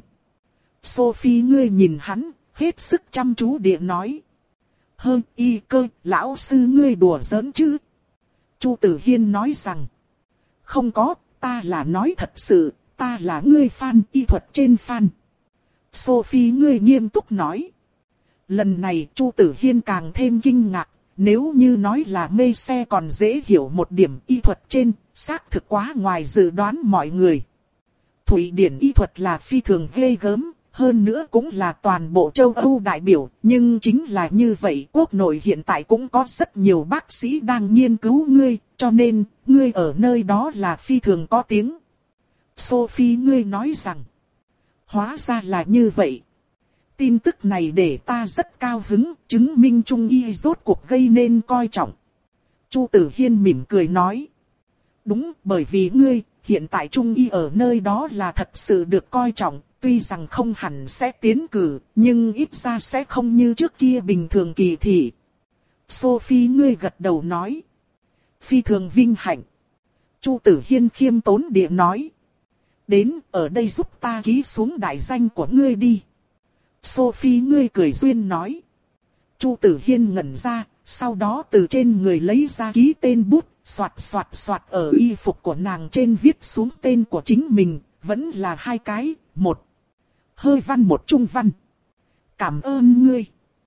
Sophie ngươi nhìn hắn, hết sức chăm chú địa nói. Hơn y cơ, lão sư ngươi đùa giỡn chứ. Chu Tử Hiên nói rằng. Không có, ta là nói thật sự, ta là ngươi fan, y thuật trên fan. Sophie ngươi nghiêm túc nói. Lần này Chu Tử Hiên càng thêm kinh ngạc, nếu như nói là mê xe còn dễ hiểu một điểm, y thuật trên, xác thực quá ngoài dự đoán mọi người. Thụy Điển y thuật là phi thường ghê gớm, hơn nữa cũng là toàn bộ châu Âu đại biểu, nhưng chính là như vậy, quốc nội hiện tại cũng có rất nhiều bác sĩ đang nghiên cứu ngươi, cho nên, ngươi ở nơi đó là phi thường có tiếng. Sophie ngươi nói rằng, hóa ra là như vậy. Tin tức này để ta rất cao hứng, chứng minh Trung y rốt cuộc gây nên coi trọng. Chu Tử Hiên mỉm cười nói. Đúng, bởi vì ngươi, hiện tại Trung y ở nơi đó là thật sự được coi trọng, tuy rằng không hẳn sẽ tiến cử, nhưng ít ra sẽ không như trước kia bình thường kỳ thị. Sophie ngươi gật đầu nói. Phi thường vinh hạnh. Chu Tử Hiên khiêm tốn địa nói. Đến, ở đây giúp ta ký xuống đại danh của ngươi đi. Sophie ngươi cười duyên nói. Chu Tử Hiên ngẩn ra, sau đó từ trên người lấy ra ký tên bút, xoạt xoạt xoạt ở y phục của nàng trên viết xuống tên của chính mình, vẫn là hai cái, một hơi văn một trung văn. Cảm ơn ngươi.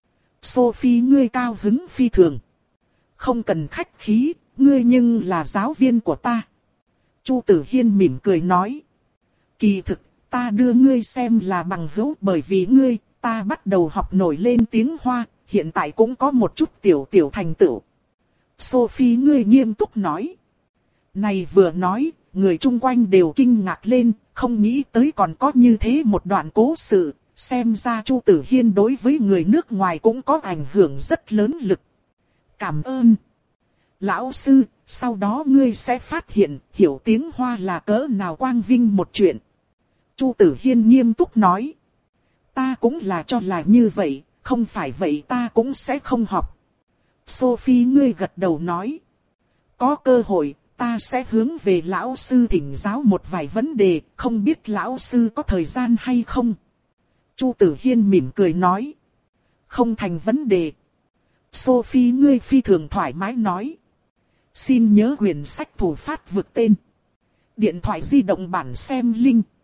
Sophie ngươi cao hứng phi thường. Không cần khách khí, ngươi nhưng là giáo viên của ta. Chu Tử Hiên mỉm cười nói. Kỳ thực, ta đưa ngươi xem là bằng hữu bởi vì ngươi, ta bắt đầu học nổi lên tiếng Hoa, hiện tại cũng có một chút tiểu tiểu thành tựu. Sophie ngươi nghiêm túc nói. Này vừa nói, người chung quanh đều kinh ngạc lên, không nghĩ tới còn có như thế một đoạn cố sự, xem ra Chu Tử Hiên đối với người nước ngoài cũng có ảnh hưởng rất lớn lực. Cảm ơn. Lão sư, sau đó ngươi sẽ phát hiện, hiểu tiếng Hoa là cỡ nào quang vinh một chuyện. Chu Tử Hiên nghiêm túc nói. Ta cũng là cho là như vậy, không phải vậy ta cũng sẽ không học. Sophie ngươi gật đầu nói. Có cơ hội, ta sẽ hướng về lão sư thỉnh giáo một vài vấn đề, không biết lão sư có thời gian hay không. Chu Tử Hiên mỉm cười nói. Không thành vấn đề. Sophie ngươi phi thường thoải mái nói. Xin nhớ quyển sách thủ phát vực tên. Điện thoại di động bản xem link.